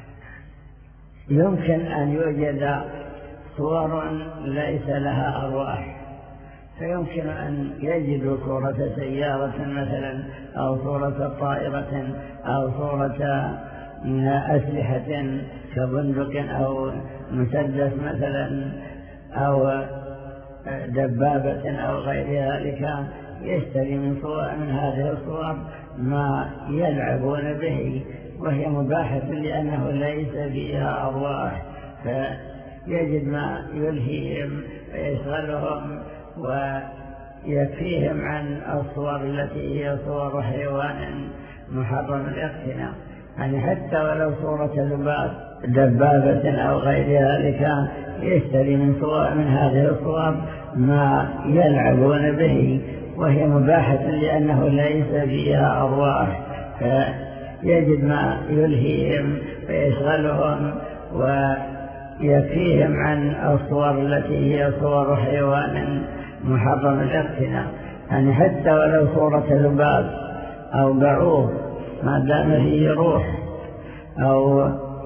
A: يمكن أن يوجد صور ليس لها أرواح، فيمكن أن يجدوا صورة سيارة مثلا، أو صورة طائرة، أو صورة أسلحة كبندق أو مسدس مثلا، أو دبابة أو غير ذلك، يشتري من صور من هذه الصور ما يلعبون به، وهي مباحة لأنه ليس فيها أرواح، فيجد ما يلهيهم ويشغلهم ويكفيهم عن الصور التي هي صور حيوان محرم الاقتناء. يعني حتى ولو صورة ذباب دبابة أو غير ذلك، يشتري من صور من هذه الصور ما يلعبون به، وهي مباحة لأنه ليس فيها أرواح، فيجد ما يلهيهم ويشغلهم ويكفيهم عن الصور التي هي صور حيوان محرم الاقتناء. يعني حتى ولو صورة ذباب أو بعوض ما دام فيه روح، أو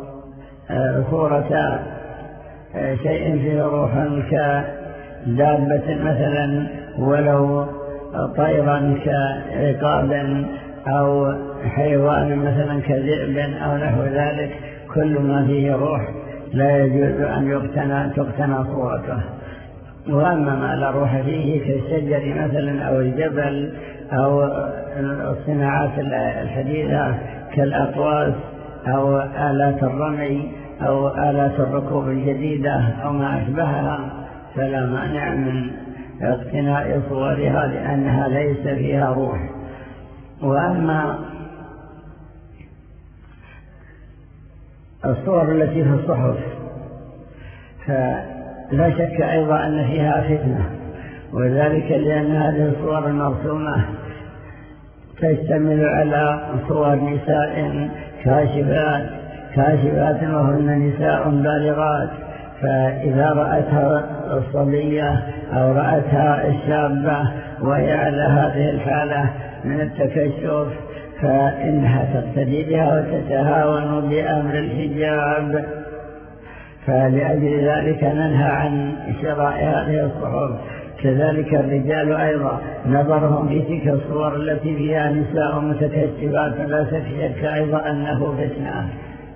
A: صورة شيء فيه روح كدابة مثلا، ولو طيرا كعقاب، أو حيوان مثلا كذئب أو نحو ذلك، كل ما فيه روح لا يجوز أن يقتنى تقتنى صورته. وأما ما لا روح فيه كالشجر مثلا أو الجبل أو الصناعات الحديثة كالأقواس أو آلات الرمي أو آلات الركوب الجديدة أو ما أشبهها، فلا مانع من اقتناء صورها لأنها ليس فيها روح. وأما الصور التي في الصحف فلا شك أيضا أن فيها فتنة، وذلك لأن هذه الصور المرسومة تشتمل على صور نساء كاشفات كاشفات وهن نساء بالغات، فإذا رأتها الصبية أو رأتها الشابة وهي على هذه الحالة من التكشف فإنها تقتدي بها وتتهاون بأمر الحجاب. فلأجل ذلك ننهى عن شراء هذه الصحف. كذلك الرجال أيضا نظرهم في تلك الصور التي فيها نساء متكشفات لا شك أيضا أنه فتنة.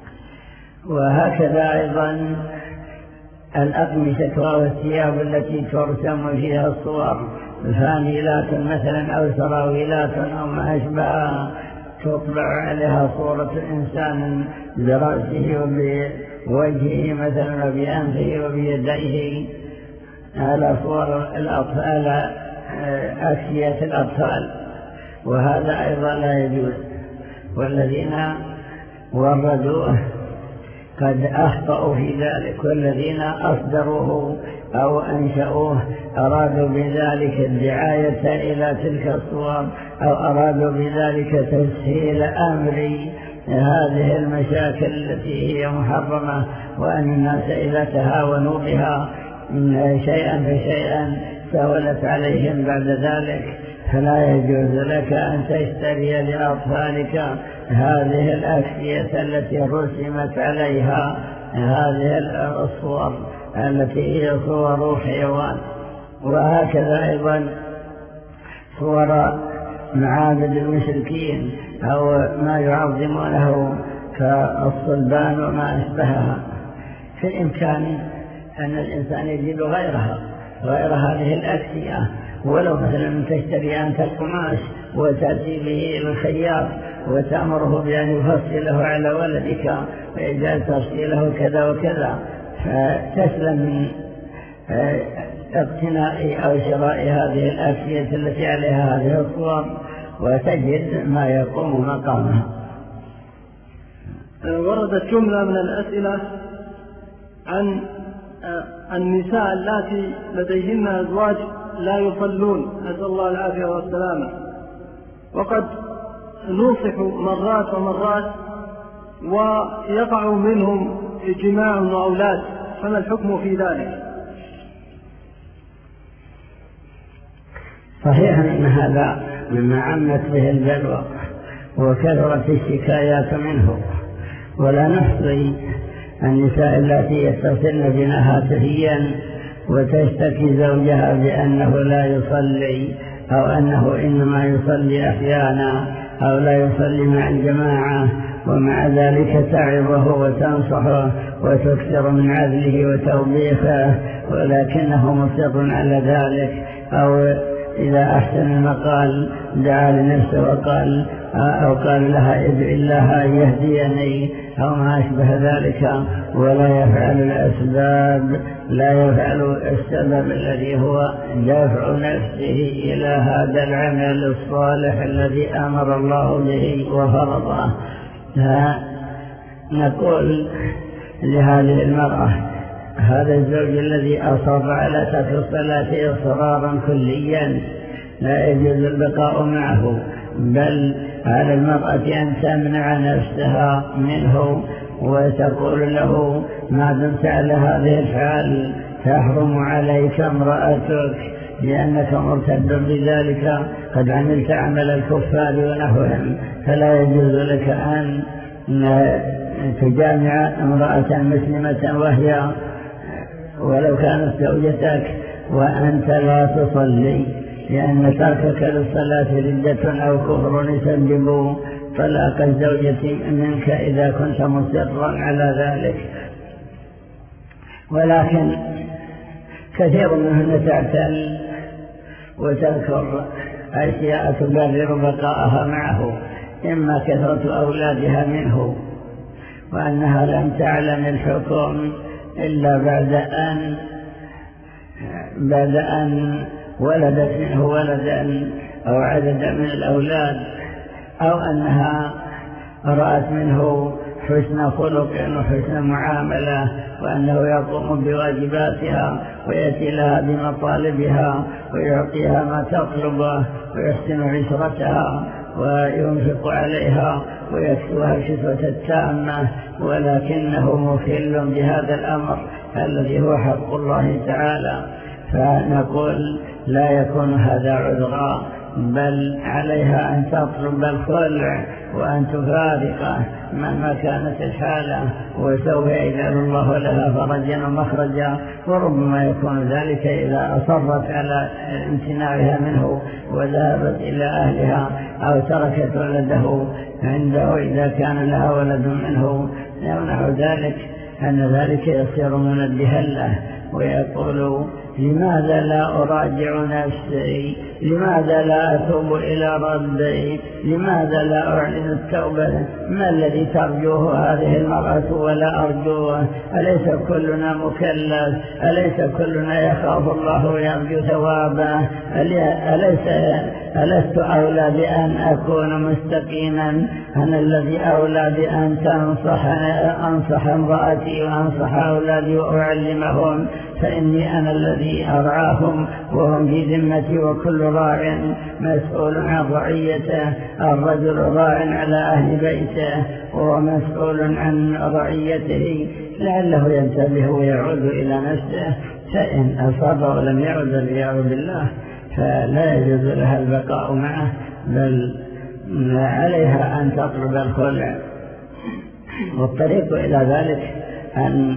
A: وهكذا أيضا الأقمشة والثياب التي ترسم فيها الصور، فانيلات مثلا أو سراويلات أو ما أشبهها، تطبع عليها صورة إنسان برأسه وبوجهه مثلا وبأنفه وبيديه على صور الأطفال، أكسية الأطفال، وهذا أيضا لا يجوز. والذين وردوه قد أخطأوا في ذلك، والذين أصدروه أو أنشأوه أرادوا بذلك الدعاية إلى تلك الصور أو أرادوا بذلك تسهيل أمر هذه المشاكل التي هي محرمة، وأن الناس إذا تهاونوا بها شيئا فشيئا سهلت عليهم بعد ذلك. فلا يجوز لك أن تشتري لأطفالك هذه الأكسية التي رسمت عليها هذه الصور التي هي صور حيوان. وهكذا أيضا صور معابد المشركين أو ما يعظمونه كالصلبان وما أشبهها، في الإمكان أن الإنسان يجد غيرها غير هذه الأكسية، ولو مثلا تشتري أنت القماش وتأتي به إلى الخياط وتأمره بأن يفصله على ولدك ويجعل تفصيله كذا وكذا، فتسلم من اقتناء أو شراء هذه الأكسية التي عليها هذه الصور وتجد ما يقوم مقامها.
B: وردت جملة من الأسئلة عن النساء اللاتي لديهن أزواج لا يصلون، نسأل الله العافية والسلامة، وقد نوصح مرات ومرات ويقع منهم جماع وأولاد، فما الحكم في ذلك؟
A: صحيح أن هذا مما عمت به البلوى وكثرت الشكايات منه، ولا نحصي النساء التي يتصلن بنا هاتفيا وتشتكي زوجها بأنه لا يصلي أو أنه إنما يصلي أحيانا أو لا يصلي مع الجماعة، ومع ذلك تعظه وتنصحه وتكثر من عذله وتوبيخه، ولكنه مصر على ذلك. أو إذا أحسن المقال دعا لنفسه وقال أو قال لها ادعي الله أن يهديني أو ما أشبه ذلك، ولا يفعل الأسباب، لا يفعل السبب الذي هو دافع نفسه إلى هذا العمل الصالح الذي أمر الله به وفرضه. نقول لهذه المرأة هذا الزوج الذي أصر على ترك الصلاة إصرارا كليا لا يجوز البقاء معه، بل على المرأة أن تمنع نفسها منه وتقول له ما دمت على هذه الحال تحرم عليك امرأتك لأنك مرتد بذلك، قد عملت عمل الكفار ونحوهم، فلا يجوز لك أن تجامع امرأة مسلمة وهي ولو كانت زوجتك وأنت لا تصلي، لأن تركك للصلاة ردة أو كفر يسبب طلاق الزوجة منك إذا كنت مصرا على ذلك. ولكن كثير منهن تعتل وتذكر أشياء تبرر بقاءها معه، إما كثرة أولادها منه، وأنها لم تعلم الحكم إلا بعد أن بعد أن ولدت منه ولدا أو عددا من الأولاد، أو أنها رأت منه حسن خلق وحسن معاملة، وأنه يقوم بواجباتها ويأتي لها بمطالبها ويعطيها ما تطلبه ويحسن عشرتها وينفق عليها ويكسوها الكسوة التامة، ولكنه مخل بهذا الأمر الذي هو حق الله تعالى، فنقول لا يكون هذا عذرا، بل عليها أن تطلب الخلع وأن تفارقه مهما كانت الحالة، وسوف يجعل الله لها فرجا ومخرجا. وربما يكون ذلك إذا أصرت على امتناعها منه وذهبت إلى أهلها أو تركت ولده عنده إذا كان لها ولد منه يمنع ذلك، أن ذلك يصير منبها له ويقول لماذا لا أراجع نفسي، لماذا لا أتوب إلى ربي، لماذا لا أعلن التوبة، ما الذي ترجوه هذه المرأة ولا أرجوه، أليس كلنا مكلف، أليس كلنا يخاف الله ويرجو ثوابه، أليس ألست أولى بأن أكون مستقيما، أنا الذي أولى بأن تنصح أنصح امرأتي وأنصح أولادي وأعلمهم، فإني أنا الذي أرعاهم وهم في ذمتي، وكل راع مسؤول عن رعيته، الرجل راع على أهل بيته وهو مسؤول عن رعيته، لعله ينتبه ويعود إلى نفسه، فإن أصاب ولم يعد والعياذ بالله فلا يجوز لها البقاء معه، بل عليها أن تطلب الخلع. والطريق إلى ذلك أن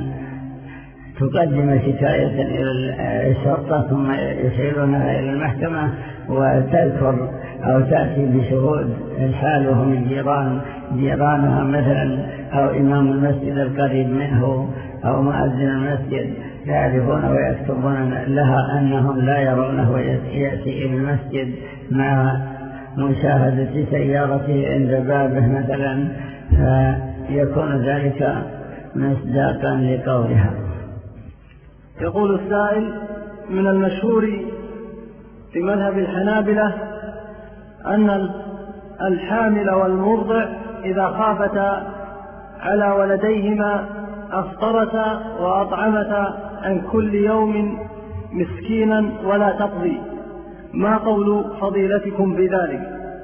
A: تقدم شكاية إلى الشرطة ثم يسيرونها إلى المحكمة وتذكر أو تأتي بشهود الحال وهم الجيران جيرانها مثلا، أو إمام المسجد القريب منه أو مؤذن المسجد، يعرفون ويكتبون لها أنهم لا يرونه يأتي إلى المسجد مع مشاهدة سيارته عند بابه مثلا، فيكون ذلك مصداقا لقولها.
B: يقول السائل: من المشهور في مذهب الحنابلة أن الحامل والمرضع إذا خافتا على ولديهما أفطرتا وأطعمتا عن كل يوم مسكينا ولا تقضي، ما قول فضيلتكم بذلك؟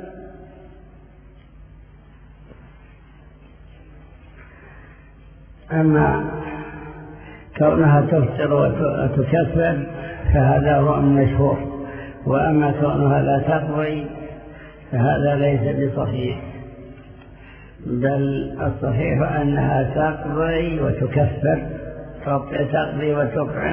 A: أما كونها تفطر وتكفر فهذا هو المشهور، وأما كونها لا تقضي فهذا ليس بصحيح، بل الصحيح أنها تقضي وتكفر، تقضي وتطعم،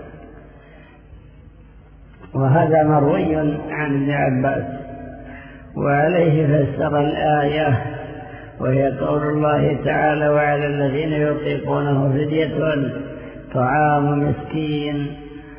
A: وهذا مروي عن ابن عباس، وعليه فسر الآية وهي قول الله تعالى: وعلى الذين يطيقونه فدية طعام مسكين.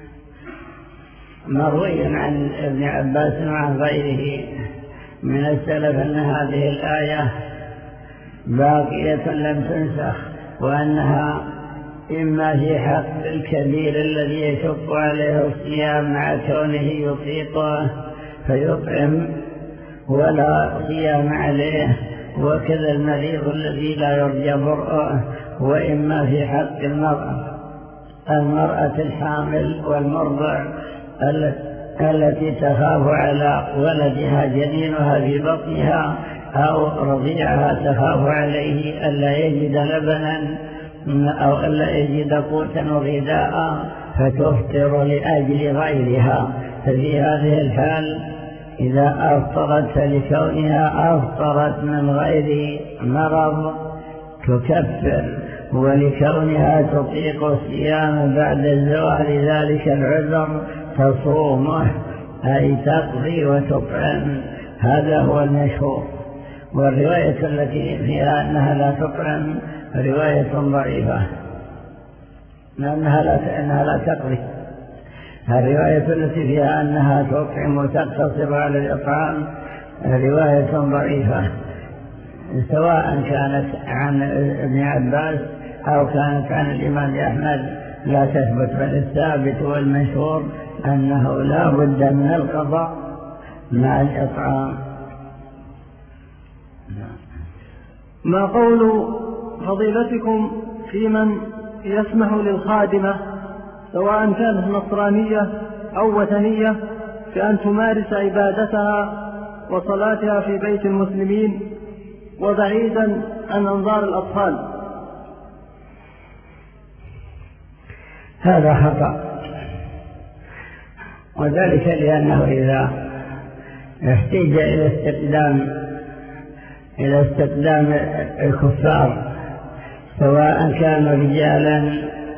A: مروي عن ابن عباس وعن غيره من السلف أن هذه الآية باقية لم تنسخ، وأنها إما في حق الكبير الذي يشق عليه الصيام مع كونه يطيقه فيطعم ولا صيام عليه، وكذا المريض الذي لا يرجى برؤه، وإما في حق المرأة المرأة الحامل والمرضع التي تخاف على ولدها جنينها في بطنها أو رضيعها تخاف عليه ألا يجد لبنا أو ألا يجد قوتا وغذاء فتفطر لأجل غيرها، ففي هذه الحال إذا أفطرت فلكونها أفطرت من غير مرض تكفر، ولكونها تطيق الصيام بعد زوال ذلك العذر تصومه، أي تقضي وتطعم. هذا هو المشهور. والرواية التي فيها أنها لا تطعم رواية ضعيفة، لأنها لا, أنها لا تقضي، الرواية التي فيها أنها تطعم وتقتصر على الإطعام رواية ضعيفة، سواء كانت عن ابن عباس أو كانت عن الإمام أحمد لا تثبت، بل الثابت والمشهور أنه لا بد من القضاء مع الإطعام.
B: ما قول فضيلتكم في من يسمح للخادمة سواء كانت نصرانية أو وثنية بأن تمارس عبادتها وصلاتها في بيت المسلمين وبعيدا عن أنظار الأطفال؟
A: هذا خطأ، وذلك لأنه إذا احتاج إلى استقدام إلى استقدام الكفار سواء كانوا رجالا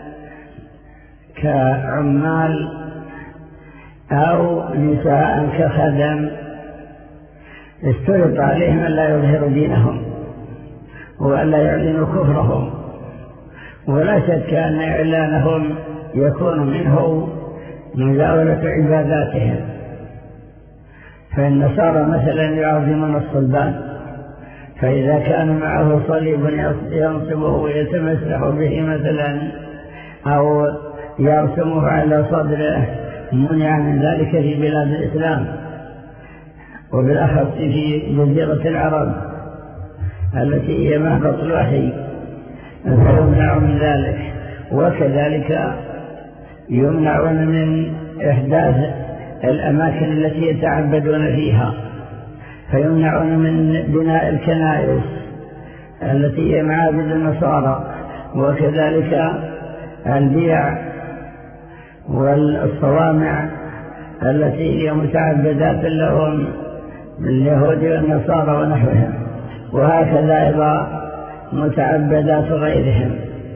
A: كعمال أو نساء كخدم، اشترط عليهم أن لا يظهروا دينهم وأن لا يعلنوا كفرهم، ولا شك أن إعلانهم يكون منه مزاولة عباداتهم. فالنصارى مثلا يعظمون الصلبان، فإذا كان معه صليب ينصبه ويتمسح به مثلا أو يرسمه على صدره منع من ذلك في بلاد الإسلام، وبالأخص في جزيرة العرب التي هي مهبط الوحي، فيمنع من ذلك. وكذلك يمنعون من إحداث الأماكن التي يتعبدون فيها، فيمنعون من بناء الكنائس التي هي معابد النصارى، وكذلك البيع والصوامع التي هي متعبدات لهم اليهود والنصارى ونحوهم، وهكذا أيضا متعبدات غيرهم.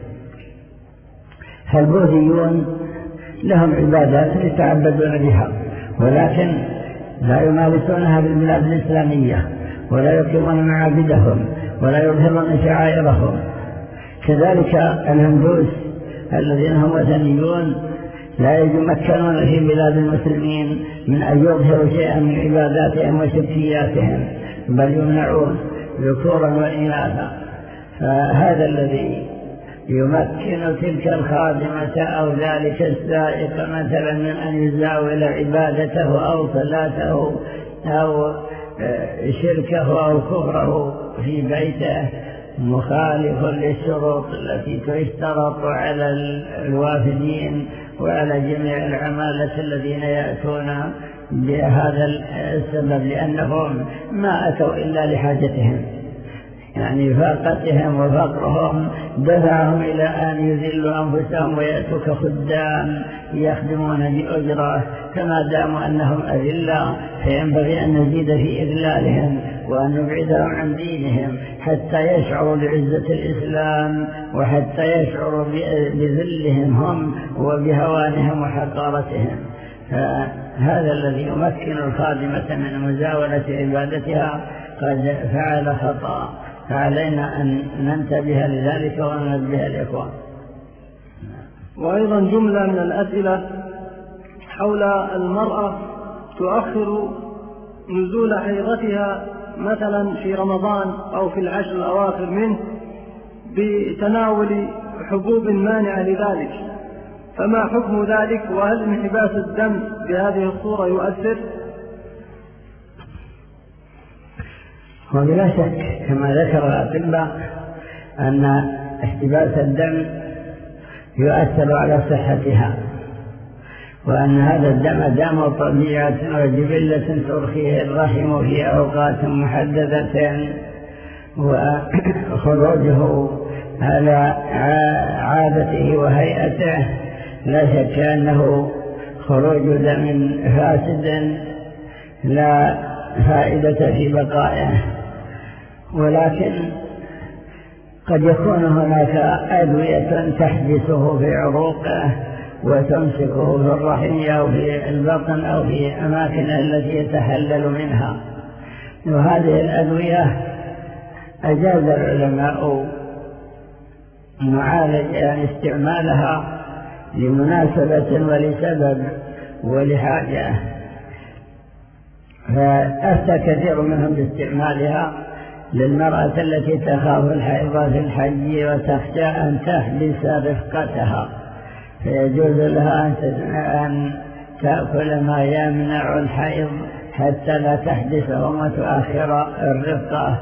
A: فالبوذيون لهم عبادات يتعبدون بها، ولكن لا يمارسونها بالبلاد الإسلامية، ولا يقيمون معابدهم، ولا يظهرون شعائرهم. كذلك الهندوس الذين هم وثنيون لا يتمكنون في بلاد المسلمين من أن يظهروا شيئا من عباداتهم وشركياتهم، بل يمنعون ذكورا وإناثا. فهذا الذي يمكن تلك الخادمة أو ذلك السائق مثلا من أن يزاول عبادته أو صلاته أو شركه أو كفره في بيته مخالف للشروط التي تشترط على الوافدين وعلى جميع العمالة الذين يأتون بهذا السبب، لأنهم ما أتوا إلا لحاجتهم، يعني فاقتهم وفقرهم دفعهم إلى أن يذلوا أنفسهم ويأتوا كخدام يخدمون بأجرة. كما داموا أنهم أذلاء فينبغي أن نزيد في إذلالهم وأن نبعدهم عن دينهم حتى يشعروا بعزة الإسلام وحتى يشعروا بذلهم هم وبهوانهم وحقارتهم. فهذا الذي يمكن الخادمة من مزاولة عبادتها قد فعل خطأ، فعلينا أن ننتبه لذلك وننبه الإخوان.
B: وأيضا جملة من الأسئلة حول المرأة تؤخر نزول حيضتها مثلا في رمضان أو في العشر الأواخر منه بتناول حبوب مانعة لذلك، فما حكم ذلك؟ وهل انحباس الدم بهذه الصورة يؤثر؟
A: وبلا شك كما ذكر الأطباء أن احتباس الدم يؤثر على صحتها، وأن هذا الدم دام طبيعة وجبلة ترخيه الرحم في أوقات محددة، وخروجه على عادته وهيئته لا شك أنه خروج دم فاسد لا فائدة في بقائه. ولكن قد يكون هناك أدوية تحبسه في عروقه وتمسكه في الرحم أو في البطن أو في أماكن التي يتحلل منها، وهذه الأدوية أجاز العلماء معالجة يعني استعمالها لمناسبة ولسبب، ولحاجة، فأفتى كثير منهم باستعمالها للمرأة التي تخاف الحيض في الحج وتخشى أن تحبس رفقتها، فيجوز لها أن تأكل ما يمنع الحيض حتى لا تحبسهم وتؤخر الرفقة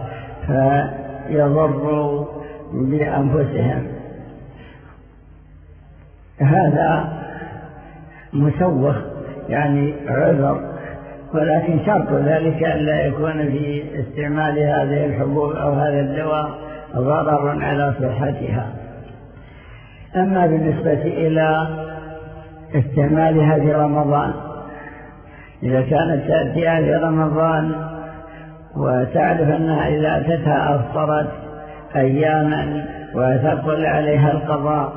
A: فيضروا بأنفسهم. هذا مسوخ يعني عذر، ولكن شرط ذلك ألا يكون في استعمال هذه الحبوب أو هذا الدواء ضرر على صحتها. أما بالنسبة إلى استعمالها في رمضان، إذا كانت تأتيها في رمضان وتعرف أنها إذا أتتها أفطرت أياما وتقول عليها القضاء،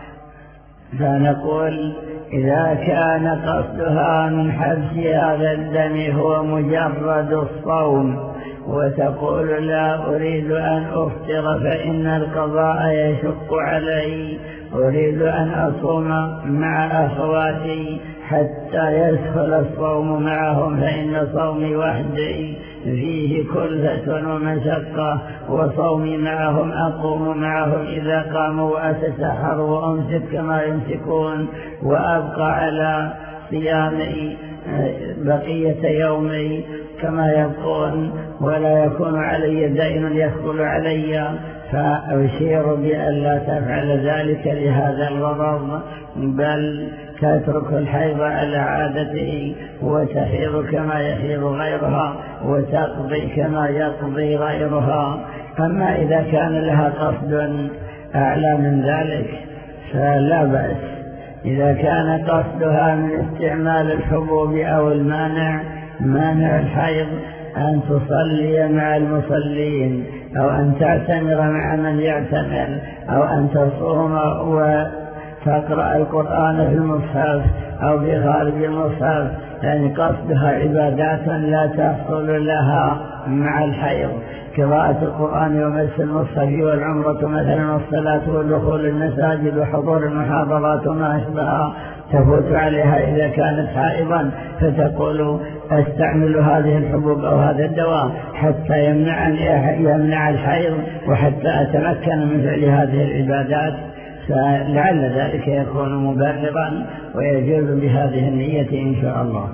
A: فنقول إذا كان قصدها من حبس هذا الدم هو مجرد الصوم وتقول لا أريد أن أفطر فإن القضاء يشق علي، أريد أن أصوم مع أخواتي حتى يدخل الصوم معهم، فإن صومي وحدي فيه كلفة ومشقة، وصومي معهم أقوم معهم إذا قاموا وأتسحر وأمسك كما يمسكون، وأبقى على صيامي بقية يومي كما يبقون، ولا يكون علي دين يثقل علي، فأشير بأن لا تفعل ذلك لهذا الغرض، بل تترك الحيض على عادته وتحيض كما يحيض غيرها وتقضي كما يقضي غيرها. أما إذا كان لها قصد أعلى من ذلك فلا بأس. إذا كان قصدها من استعمال الحبوب أو المانع مانع الحيض أن تصلي مع المصلين، أو أن تعتمر مع من يعتمر، أو أن تصوم وتقرأ القرآن في المصحف أو في خارج المصحف، يعني قصدها عبادات لا تحصل لها مع الحيض، قراءة القرآن ومس المصحف والعمرة مثلا، والصلاة والدخول المساجد وحضور المحاضرات وما أشبهها تفوت عليها إذا كانت حائضا، فتقول أستعمل هذه الحبوب أو هذا الدواء حتى يمنعني يمنع الحيض وحتى أتمكن من فعل هذه العبادات، فلعل ذلك يكون مبررا ويجوز بهذه النية إن شاء الله.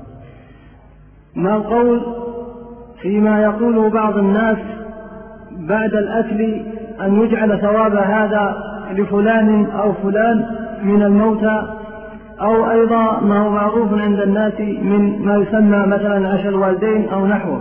B: ما القول فيما يقوله بعض الناس بعد الأكل أن يجعل ثواب هذا لفلان أو فلان من الموتى، أو أيضا ما هو معروف عند الناس من ما يسمى مثلا عشاء الوالدين أو نحوه؟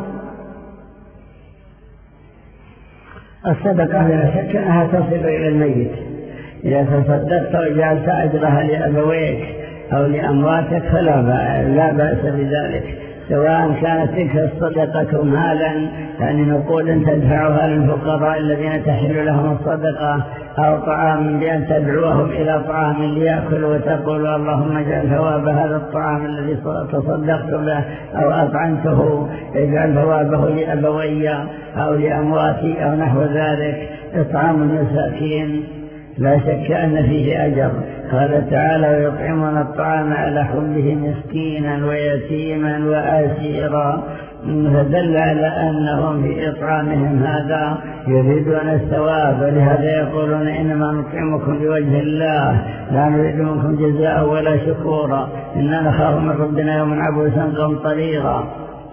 A: الصدقة لا شك أنها تصل إلى الميت، إذا تصدقت وجعلت أجرها لأبويك أو لأمواتك فلا لا بأس بذلك، سواء كانت تلك الصدقة مالا يعني نقول تدفعها للفقراء الذين تحل لهم الصدقة، أو طعام بأن تدعوهم إلى طعام ليأكلوا وتقول اللهم اجعل ثواب هذا الطعام الذي تصدقت به أو أطعمته اجعل ثوابه لأبوي أو لأمواتي أو نحو ذلك. إطعام المساكين لا شك أن فيه أجر، قال تعالى ويطعمون الطعام على حبه مسكينا ويتيما وأسيرا، فدل على أنهم في إطعامهم هذا يريدون الثواب، ولهذا يقولون إنما نطعمكم لوجه الله لا نريد منكم جزاء ولا شكورا إننا نخاف من ربنا يوما عبوسا قمطريرا.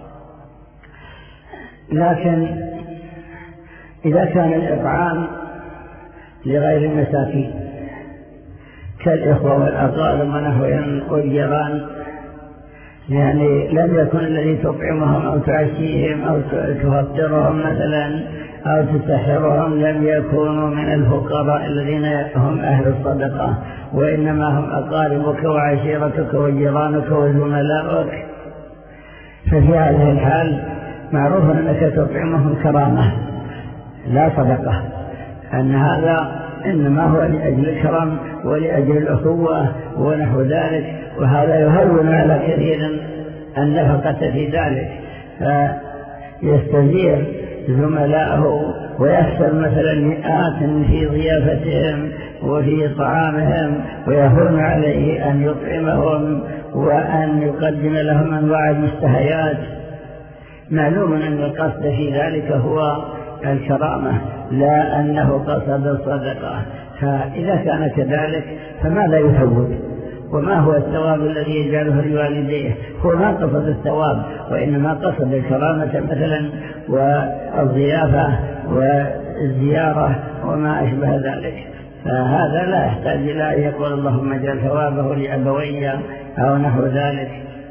A: لكن إذا كان الإطعام لغير المساكين كالإخوة والأقارب ونحوهم والجيران، يعني لم يكن الذي تطعمهم أو تعشيهم أو تفطرهم مثلا أو تسحرهم لم يكونوا من الفقراء الذين هم أهل الصدقة، وإنما هم أقاربك وعشيرتك وجيرانك وزملائك، ففي هذه الحال معروف أنك تطعمهم كرامة لا صدقة، أن هذا إنما هو لأجل الكرم ولأجل الأخوة ونحو ذلك، وهذا يهون على كثير النفقة في ذلك، فيستزير زملائه ويخسر مثلا مئات في ضيافتهم وفي طعامهم، ويهون عليه أن يطعمهم وأن يقدم لهم أنواع المشتهيات. معلوم أن القصد في ذلك هو الكرامة لا أنه قصد الصدقة، فإذا كان كذلك فماذا يفوت؟ وما هو الثواب الذي يجعله لوالديه؟ هو ما قصد الثواب وإنما قصد الكرامة مثلا والضيافة والزيارة وما أشبه ذلك، فهذا لا يحتاج إلى أن يقول اللهم اجعل ثوابه لأبوي أو نحو ذلك.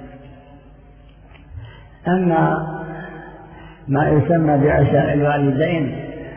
A: أما ما يسمى بعشاء الوالدين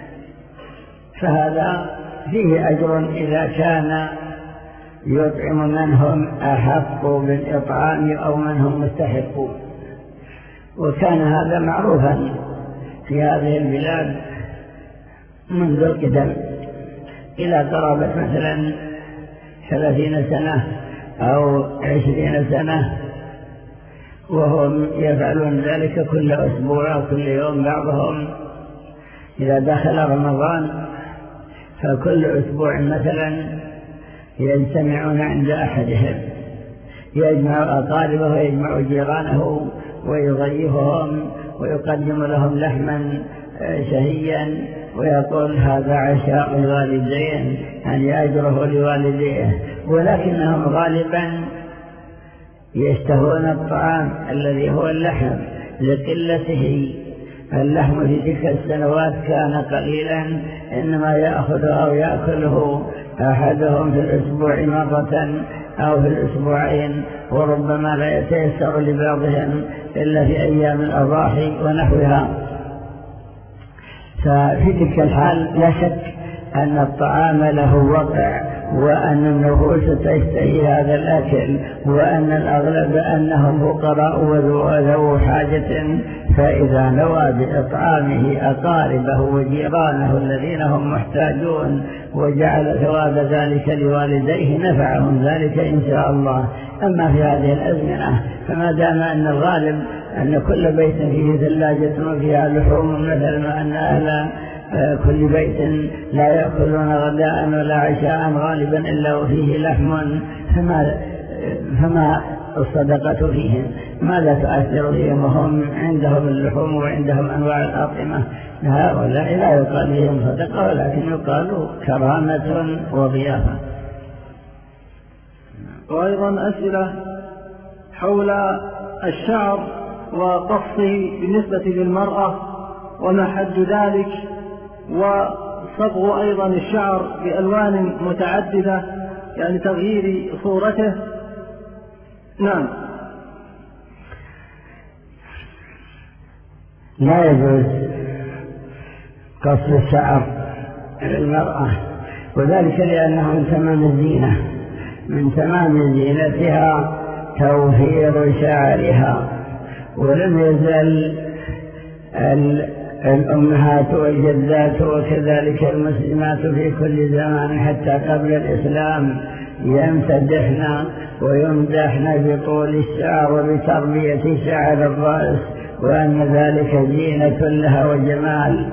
A: فهذا فيه أجر إذا كان يطعم من هم أحق بالإطعام أو من هم مستحقون، وكان هذا معروفا في هذه البلاد منذ القدم إلى قرابة مثلا ثلاثين سنة أو عشرين سنة، وهم يفعلون ذلك كل أسبوع أو كل يوم. بعضهم إذا دخل رمضان فكل أسبوع مثلا يجتمعون عند أحدهم، يجمع أقاربه ويجمع جيرانه ويضيفهم ويقدم لهم لحما شهيا ويقول هذا عشاء الوالدين، يعني أجره لوالديه. ولكنهم غالبا يشتهون الطعام الذي هو اللحم لقلته. اللحم في تلك السنوات كان قليلا، إنما يأخذ أو يأكله أحدهم في الأسبوع مرة أو في الأسبوعين، وربما لا يتيسر لبعضهم إلا في أيام الأضاحي ونحوها. ففي تلك الحال لا شك أن الطعام له وقع، وأن النفوس تشتهي هذا الأكل، وأن الأغلب أنهم فقراء وذو حاجة، فإذا نوى بإطعامه أقاربه وجيرانه الذين هم محتاجون وجعل ثواب ذلك لوالديه نفعهم ذلك إن شاء الله. أما في هذه الأزمنة فما دام أن الغالب أن كل بيت فيه ثلاجة وفيها لحوم مثلا، وأن أهل كل بيت لا يأكلون غداء ولا عشاء غالبا إلا وفيه لحم، فما, فما الصدقة فيهم؟ ماذا تؤثر فيهم وهم عندهم اللحوم وعندهم أنواع الأطعمة؟ هؤلاء لا يقال فيهم صدقة، ولكن يقال كرامة وضيافة.
B: وأيضا أسئلة حول الشعر وقصه بالنسبة للمرأة وما حد ذلك، وصبغ أيضا الشعر بألوان متعددة يعني تغيير صورته. نعم.
A: لا يجوز قص الشعر للمرأة، وذلك لأنه من تمام الزينة، من تمام زينتها توفير شعرها. ولم يزل الأمهات والجدات وكذلك المسلمات في كل زمان حتى قبل الإسلام يمتدحن ويمدحن بطول الشعر وبتربية شعر الرأس، وأن ذلك زينة لها وجمال.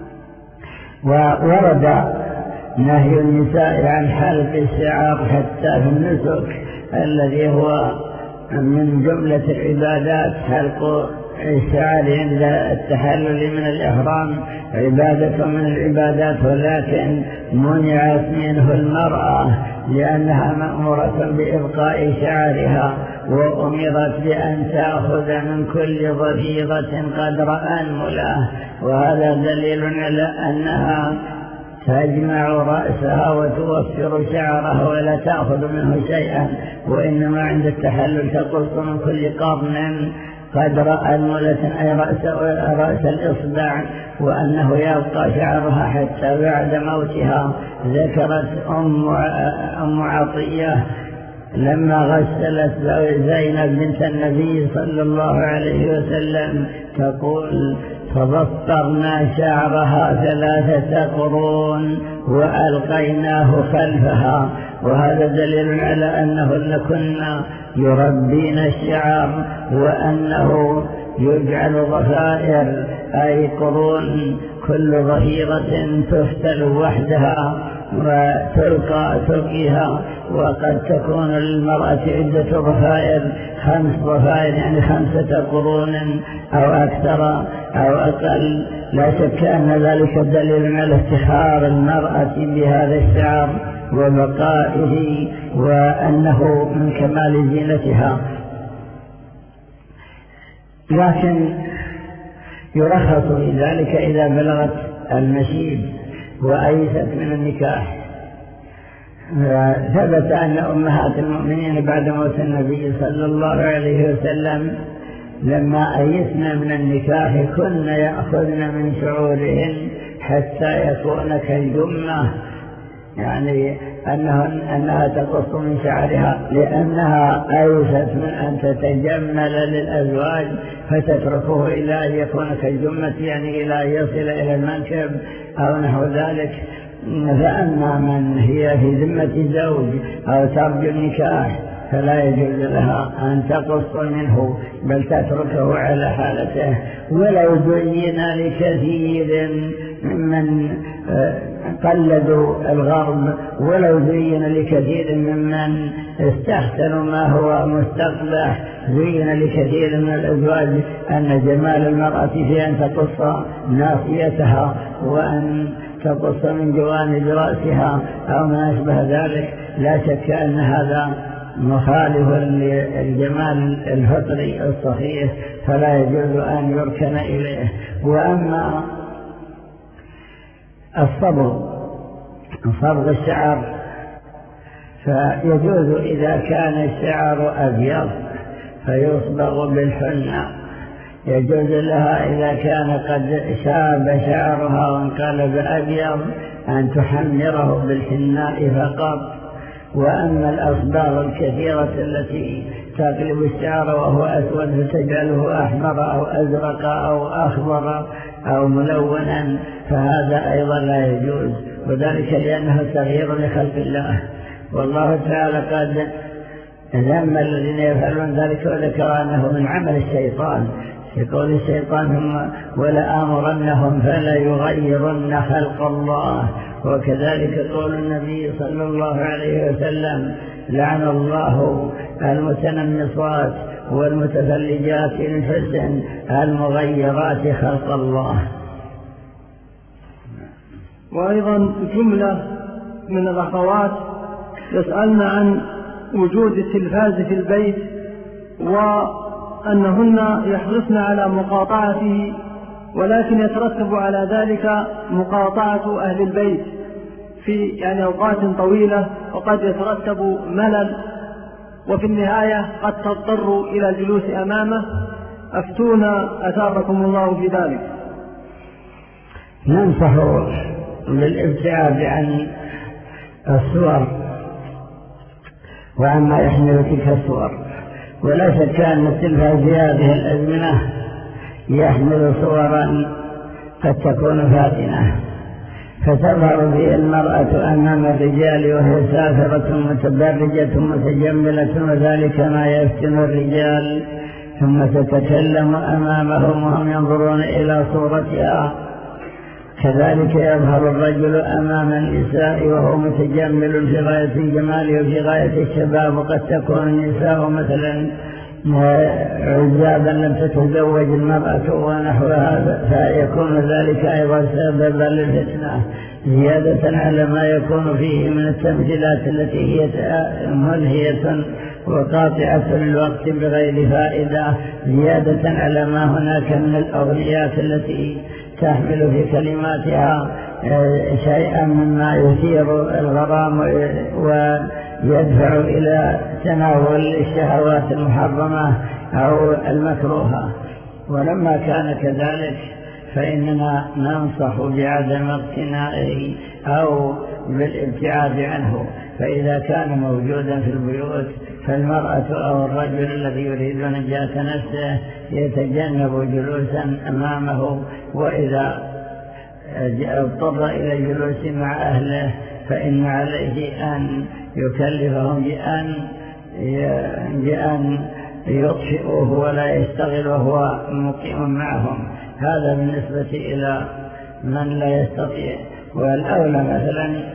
A: وورد نهي النساء عن حلق الشعر حتى في النسك الذي هو من جملة العبادات. حلق الشعر عند التحلل من الإحرام عبادة من العبادات، ولكن منعت منه المرأة لأنها مأمورة بإبقاء شعرها، وأمرت بأن تأخذ من كل ضفيرة قدر أنملة، وهذا دليل على أنها تجمع رأسها وتوفر شعرها ولا تأخذ منه شيئا، وإنما عند التحلل تقص من كل قرن قدر أنملة أي رأس, رأس الإصبع، وأنه يبقى شعرها حتى بعد موتها. ذكرت أم, أم عطية لما غسلت زينب بنت النبي صلى الله عليه وسلم تقول فضفرنا شعرها ثلاثة قرون وألقيناه خلفها. وهذا دليل على أنهن كنا يربين الشعر، وأنه يجعل ضفائر أي قرون كل ظهيرة تفتل وحدها وتلقى تلقيها. وقد تكون للمرأة عدة ضفائر، خمس ضفائر يعني خمسة قرون أو أكثر أو أقل. لا شك أن ذلك دليل على افتخار المرأة بهذا الشعر وبقائه، وأنه من كمال زينتها. لكن يرخص في ذلك إذا بلغت المشيب وأيست من النكاح. ثبت أن أمهات المؤمنين بعد موت النبي صلى الله عليه وسلم لما أيسنا من النكاح كن يأخذن من شعورهن حتى يكون كالجمة، يعني أنهن أنها تقص من شعرها لأنها أيست من أن تتجمل للأزواج فتتركه إلى أن يكون كالجمة، يعني إلى أن يصل إلى المنكب أو نحو ذلك. فأما من هي في ذمة زوج أو ترجو النكاح فلا يجوز لها أن تقص منه، بل تتركه على حالته. ولو زين لكثير ممن قلدوا الغرب، ولو زين لكثير ممن استحسنوا ما هو مستقبح، زين لكثير من الأزواج أن جمال المرأة في أن تقص ناصيتها وأن تقص من جوانب رأسها أو ما أشبه ذلك، لا شك أن هذا مخالف للجمال الفطري الصحيح، فلا يجوز أن يركن إليه. وأما الصبغ، صبغ الشعر، فيجوز إذا كان الشعر أبيض فيصبغ بالحنة، يجوز لها إذا كان قد شاب شعرها وانقلب أبيض أن تحمره بالحناء فقط. وأما الأصباغ الكثيرة التي تقلب الشعر وهو أسود فتجعله أحمر أو أزرق أو أخضر أو ملونا فهذا أيضا لا يجوز، وذلك لأنه تغيير لخلق الله. والله تعالى قد ذم الذين يفعلون ذلك وذكر أنه من عمل الشيطان، يقول الشيطان هم ولآمرنهم فلا يغيرن خلق الله. وكذلك قول النبي صلى الله عليه وسلم لعن الله المتنمصات والمتفلجات الحسن المغيرات خلق الله.
B: وأيضا جملة من الأخوات يسألن عن وجود التلفاز في البيت وأنهن يحرصن على مقاطعته، ولكن يترتب على ذلك مقاطعة أهل البيت في يعني أوقات طويلة، وقد يترتب ملل، وفي النهاية قد تضطر إلى الجلوس أمامه. أفتونا أثابكم الله في ذلك.
A: ننصح بالابتعاد عن الصور وعما يحمل تلك الصور، ولا شك أن التلفاز في هذه الأزمنة يحمل صورا قد تكون فاتنة، فتظهر به المرأة أمام الرجال وهي سافرة متبرجة متجملة، وذلك ما يفتن الرجال، ثم تتكلم أمامهم وهم ينظرون إلى صورتها. كذلك يظهر الرجل أمام النساء وهو متجمل في غاية الجمال وفي غاية الشباب، وقد تكون النساء مثلا عزابا لم تتزوج المرأة ونحو هذا، فيكون ذلك أيضا سببا للفتنة، زيادة على ما يكون فيه من التمثيلات التي هي ملهية وقاطعة للوقت بغير فائدة، زيادة على ما هناك من الأغنيات التي تحمل في كلماتها شيئا مما يثير الغرام ويدفع إلى تناول الشهوات المحرمة أو المكروهة. ولما كان كذلك فإننا ننصح بعدم اقتنائه أو بالابتعاد عنه. فإذا كان موجودا في البيوت فالمرأة أو الرجل الذي يريد نجاة نفسه يتجنب جلوسا أمامه، وإذا اضطر إلى الجلوس مع أهله فإن عليه أن يكلفهم بأن بأن يطفئوه ولا يشتغل وهو مقيم معهم. هذا بالنسبة إلى من لا يستطيع. والأولى مثلا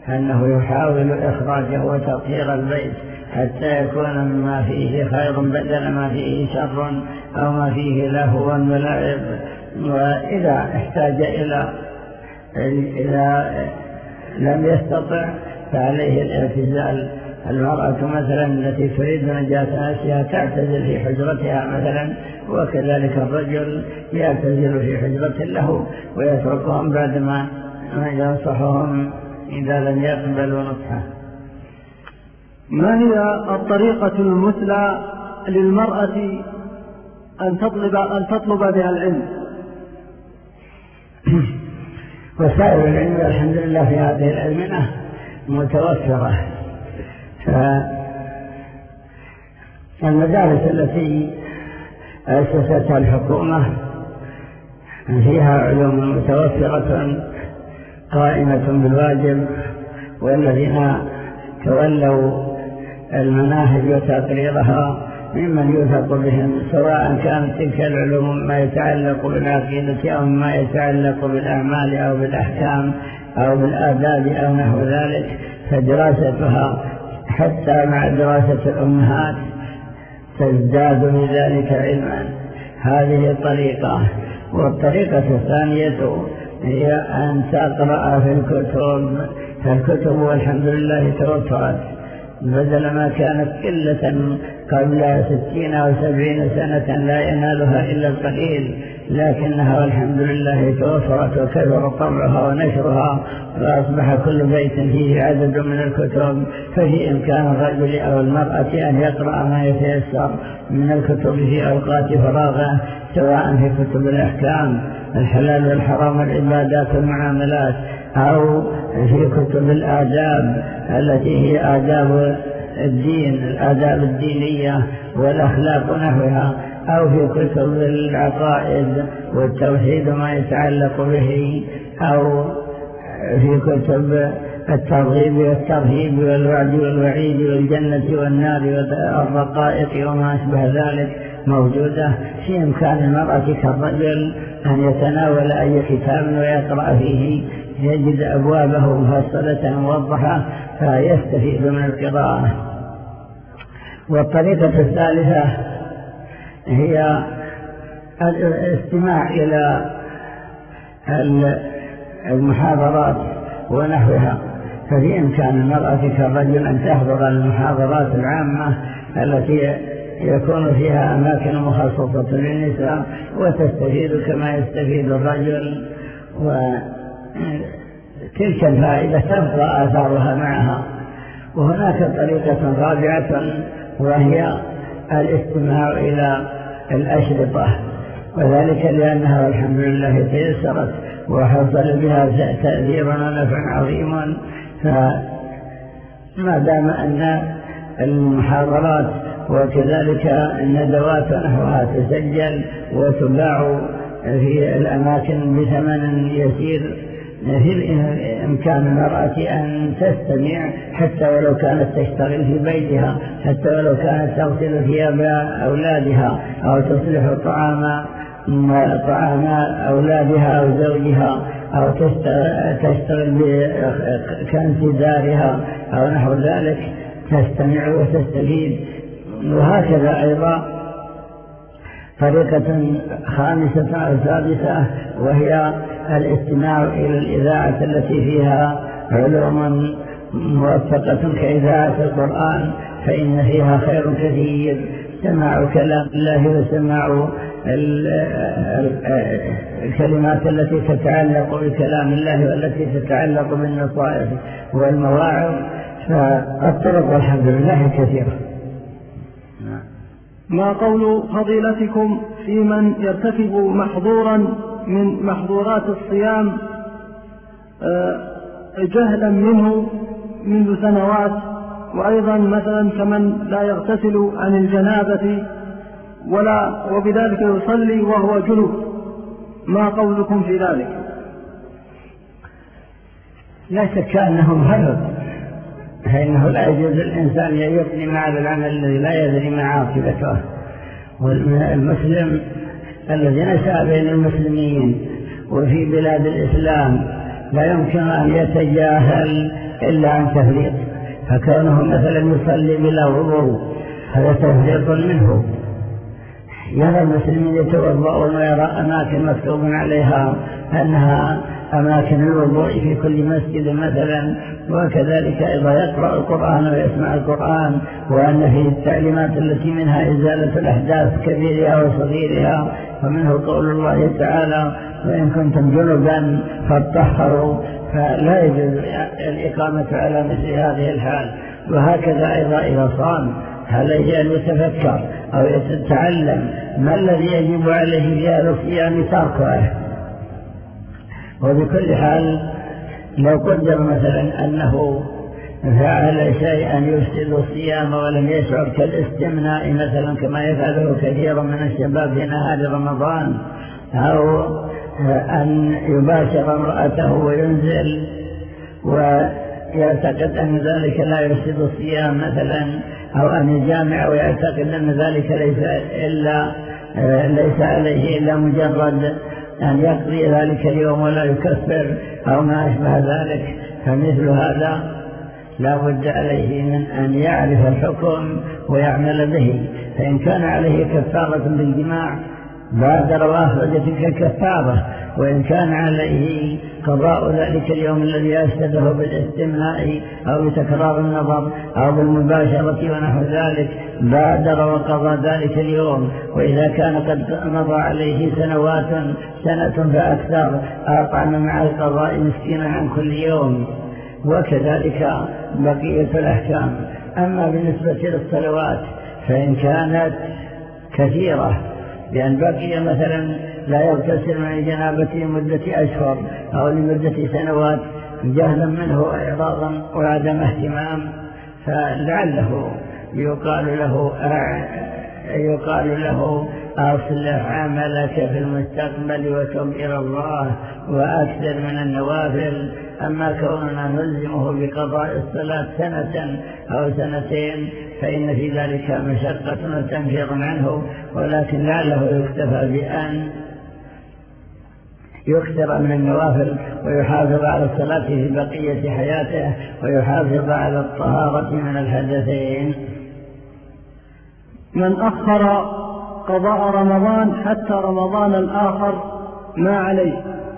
A: أنه يحاول إخراجه وتطهير البيت حتى يكون مما فيه خير بدل ما فيه شر أو ما فيه لهو ولعب. وإذا احتاج إلى إذا لم يستطع فعليه الاعتزال. المرأة مثلا التي تريد نجاة نفسها تعتزل في حجرتها مثلا، وكذلك الرجل يعتزل في حجرة له ويتركهم بعدما ينصحهم إذا لم يقبلوا نصحه.
B: ما هي الطريقة المثلى للمرأة أن تطلب أن تطلب بها العلم؟
A: وسائل العلم الحمد لله في هذه الأزمنة متوفرة. فالمدارس التي أسستها الحكومة فيها علوم متوفرة قائمة بالواجب، والذين تولوا المناهج وتقريرها ممن يوثق بهم، سواء كانت تلك العلوم ما يتعلق بالعقيدة أو ما يتعلق بالأعمال أو بالأحكام أو بالآداب أو نحو ذلك، فدراستها حتى مع دراسة الأمهات تزداد بذلك علما. هذه الطريقة. والطريقة الثانية هي أن تقرأ في الكتب. فالكتب والحمد لله توفرت، بدل ما كانت قلة قبل ستين أو سبعين سنة لا ينالها إلا القليل، لكنها والحمد لله توفرت وكثر طبعها ونشرها، وأصبح كل بيت فيه عدد من الكتب. ففي إمكان الرجل أو المرأة أن يقرأ ما يتيسر من الكتب في أوقات فراغه، سواء في كتب الأحكام الحلال والحرام والعبادات والمعاملات، أو في كتب الآداب التي هي آداب الدين، الآداب الدينية والأخلاق ونحوها، أو في كتب العقائد والتوحيد وما يتعلق به، أو في كتب الترغيب والترهيب والوعد والوعيد والجنة والنار والرقائق وما أشبه ذلك موجودة. في إمكان المرأة كالرجل أن يتناول أي كتاب ويقرأ فيه، يجد أبوابه مفصلة موضحة فيستفيد من القراءة. والطريقة الثالثة هي الاستماع إلى المحاضرات ونحوها. ففي إمكان المرأة كالرجل أن تحضر المحاضرات العامة التي يكون فيها أماكن مخصصة للنساء وتستفيد كما يستفيد الرجل، وتلك الفائدة تبقى آثارها معها. وهناك طريقة رابعة وهي الاستماع إلى الأشرطة، وذلك لأنها والحمد لله تيسرت وحصل بها تأثير ونفع عظيم. فما دام أن المحاضرات وكذلك الندوات ونحوها تسجل وتباع في الأماكن بثمن يسير، في إمكان المرأة أن تستمع حتى ولو كانت تشتغل في بيتها، حتى ولو كانت تغسل ثياب أولادها أو تصلح طعام طعام أولادها أو زوجها، أو تشتغل بكنس دارها أو نحو ذلك، تستمع وتستفيد. وهكذا أيضا طريقة خامسة أو سادسة وهي الاستماع إلى الإذاعة التي فيها علوم موفقة كإذاعة القرآن، فإن فيها خير كثير، سماع كلام الله وسماع الكلمات التي تتعلق بكلام الله والتي تتعلق بالنصائح والمواعظ. فالطرق والحمد لله كثيرة.
B: ما قول فضيلتكم في من يرتكب محظورا من محظورات الصيام جهلا منه منذ سنوات، وأيضا مثلا كمن لا يغتسل عن الجنابة ولا وبذلك يصلي وهو جنوب، ما قولكم في ذلك؟
A: لا شك أنه مهرب، فإنه لا يجوز الإنسان يقدم على العمل الذي لا يدري ما عاقبته. والمسلم الذي نشأ بين المسلمين وفي بلاد الإسلام لا يمكن أن يتجاهل إلا عن تفريط، فكونه مثلا يصلي بلا وضوء هذا تفريط منه. يرى المسلمين يتوضؤون ويرى أماكن مكتوب عليها أنها أماكن الوضوء في كل مسجد مثلا، وكذلك أيضا يقرأ القرآن ويسمع القرآن، وأن فيه التعليمات التي منها إزالة الأحداث كبيرها وصغيرها، ومنه قول الله تعالى وإن كنتم جنبا فاطهروا، فلا يجوز الإقامة على مثل هذه الحال. وهكذا أيضا إذا صام عليه أن يتفكر أو يتعلم ما الذي يجب عليه في هذا الصيام تركه. وبكل حال لو قدر مثلا أنه فعل شيئا يفسد الصيام ولم يشعر كالاستمناء مثلا كما يفعله كثير من الشباب في نهار رمضان، أو أن يباشر امرأته وينزل ويعتقد أن ذلك لا يفسد الصيام مثلا، أو أن يجامع ويعتقد أن ذلك ليس إلا ليس عليه إلا مجرد أن يقضي ذلك اليوم ولا يكفر أو ما أشبه ذلك، فمثل هذا لا بد عليه من أن يعرف الحكم ويعمل به. فإن كان عليه كفارة بالجماع بادر وأخرج تلك الكفارة، وإن كان عليه قضاء ذلك اليوم الذي أفسده بالاستمناء أو بتكرار النظر أو بالمباشرة ونحو ذلك بادر وقضى ذلك اليوم. وإذا كان قد مضى عليه سنوات سنة فأكثر أطعم مع القضاء مسكينا عن كل يوم، وكذلك بقية الأحكام. أما بالنسبة للصلوات فإن كانت كثيرة، لأن بقي مثلا لا يغتسل من الجنابة لمدة أشهر أو لمدة سنوات جهلا منه إعراضا وعدم اهتمام، فلعله يقال له يقال له أصلح عملك في المستقبل وتب إلى الله وأكثر من النوافل. أما كوننا نلزمه بقضاء الصلاة سنة أو سنتين فإن في ذلك مشقة وتنفير عنه، ولكن لعله يكتفى بأن يكثر من النوافل ويحافظ على الصلاة في بقية حياته ويحافظ على الطهارة من الحدثين.
B: من أخر قضاء رمضان حتى رمضان الآخر ما عليه؟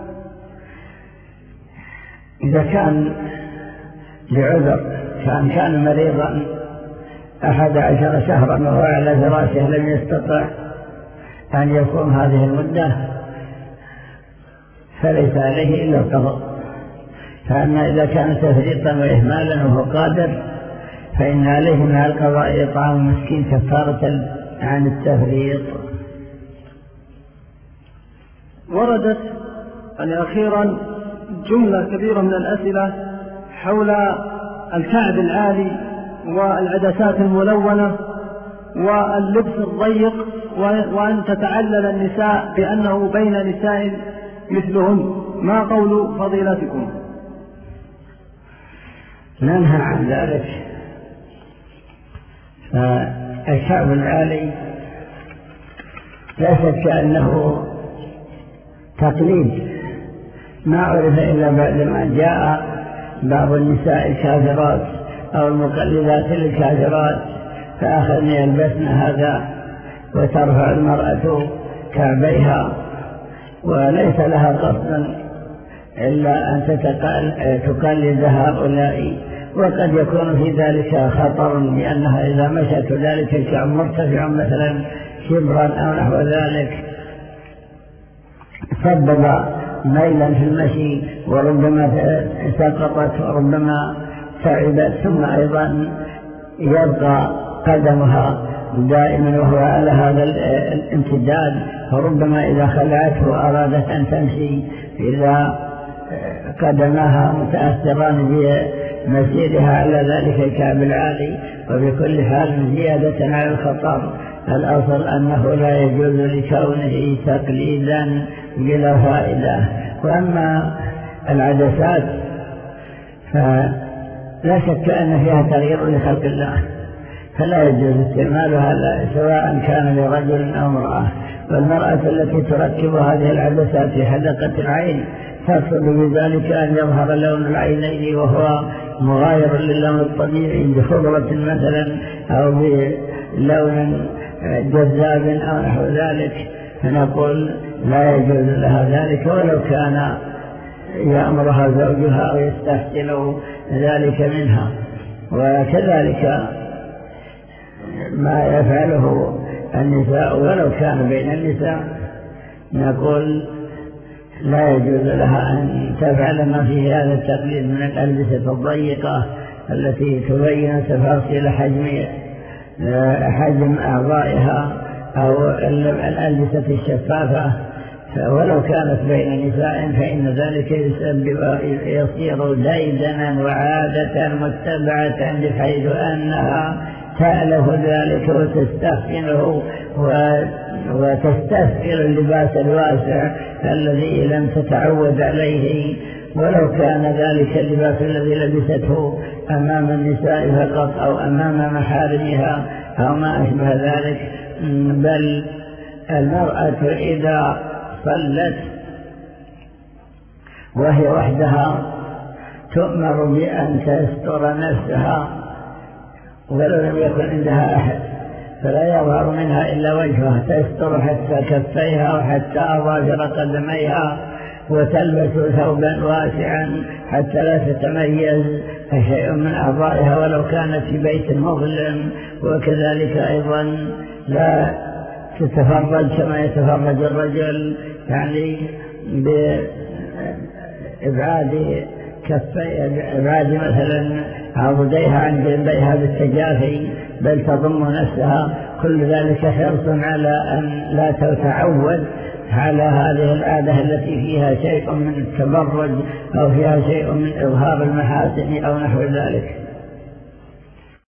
A: إذا كان لعذر، كان كان مريضا أحد عشر شهرا وهو على فراشه لم يستطع أن يصوم هذه المدة فليس عليه إلا القضاء. فأما إذا كان تفريطا وإهمالا وهو قادر فإن عليه مع القضاء إطعام مسكين كفارة عن التفريط.
B: وردت يعني أخيرا جملة كبيرة من الأسئلة حول الكعب العالي والعدسات الملونة واللبس الضيق، وأن تتعلل النساء بأنه بين نساء مثلهن، ما قول فضيلتكم؟
A: ننهى عن ذلك. فالكعب العالي لا شك أنه تقليد ما عرف إلا بعد ما جاء بعض النساء الكافرات أو المقلدات للكافرات فأخذن يلبسن هذا، وترفع المرأة كعبيها وليس لها قصد إلا أن تقلد هؤلاء، وقد يكون في ذلك خطر لأنها إذا مشت ذلك الكعب مرتفع مثلا شبرا أو نحو ذلك سبب ميلا في المشي وربما سقطت وربما تعبت، ثم أيضا يبقى قدمها دائما وهو على هذا الامتداد، فربما إذا خلعته أرادت أن تمشي إذا قدمها متأثران بمسيرها على ذلك الكعب العالي. وبكل حال زيادة على الخطر الأصل أنه لا يجوز لكونه تقليدا بلا فائدة. وأما العدسات فلا شك أن فيها تغيير لخلق الله، فلا يجوز استعمالها سواء كان لرجل أو امرأة، والمرأة التي تركب هذه العدسات في حدقة العين تقصد بذلك أن يظهر لون العينين وهو مغاير للون الطبيعي بخضرة مثلا أو بلون جذاب أو نحو ذلك، فنقول لا يجوز لها ذلك ولو كان يأمرها زوجها أو يستحسن ذلك منها. وكذلك ما يفعله النساء ولو كان بين النساء نقول لا يجوز لها أن تفعل ما فيه هذا التقليد من الألبسة الضيقة التي تبين تفاصيل حجم حجم أعضائها أو الألبسة الشفافة، ولو كانت بين نساء فإن ذلك يسبب يصير ديدنا وعادة متبعة بحيث أنها تألف ذلك وتستحسنه وتستثقل اللباس الواسع الذي لم تتعود عليه، ولو كان ذلك اللباس الذي لبسته أمام النساء فقط أو أمام محارمها أو ما أشبه ذلك. بل المرأة إذا صلت وهي وحدها تؤمر بأن تستر نفسها ولو لم يكن عندها أحد، فلا يظهر منها إلا وجهها، تستر حتى كفيها وحتى أظافر قدميها، وتلبس ثوبا واسعا حتى لا تتميز شيء من أعضائها ولو كانت في بيت مظلم. وكذلك أيضا لا تتفرج كما يتفرج الرجل، يعني بإبعاد كفي إبعاد مثلا عضديها عن جنبيها بالتجافي، بل تضم نفسها. كل ذلك حرص على أن لا تتعود على هذه العادة التي فيها شيء من التبرج أو فيها شيء من إظهار المحاسن أو نحو ذلك.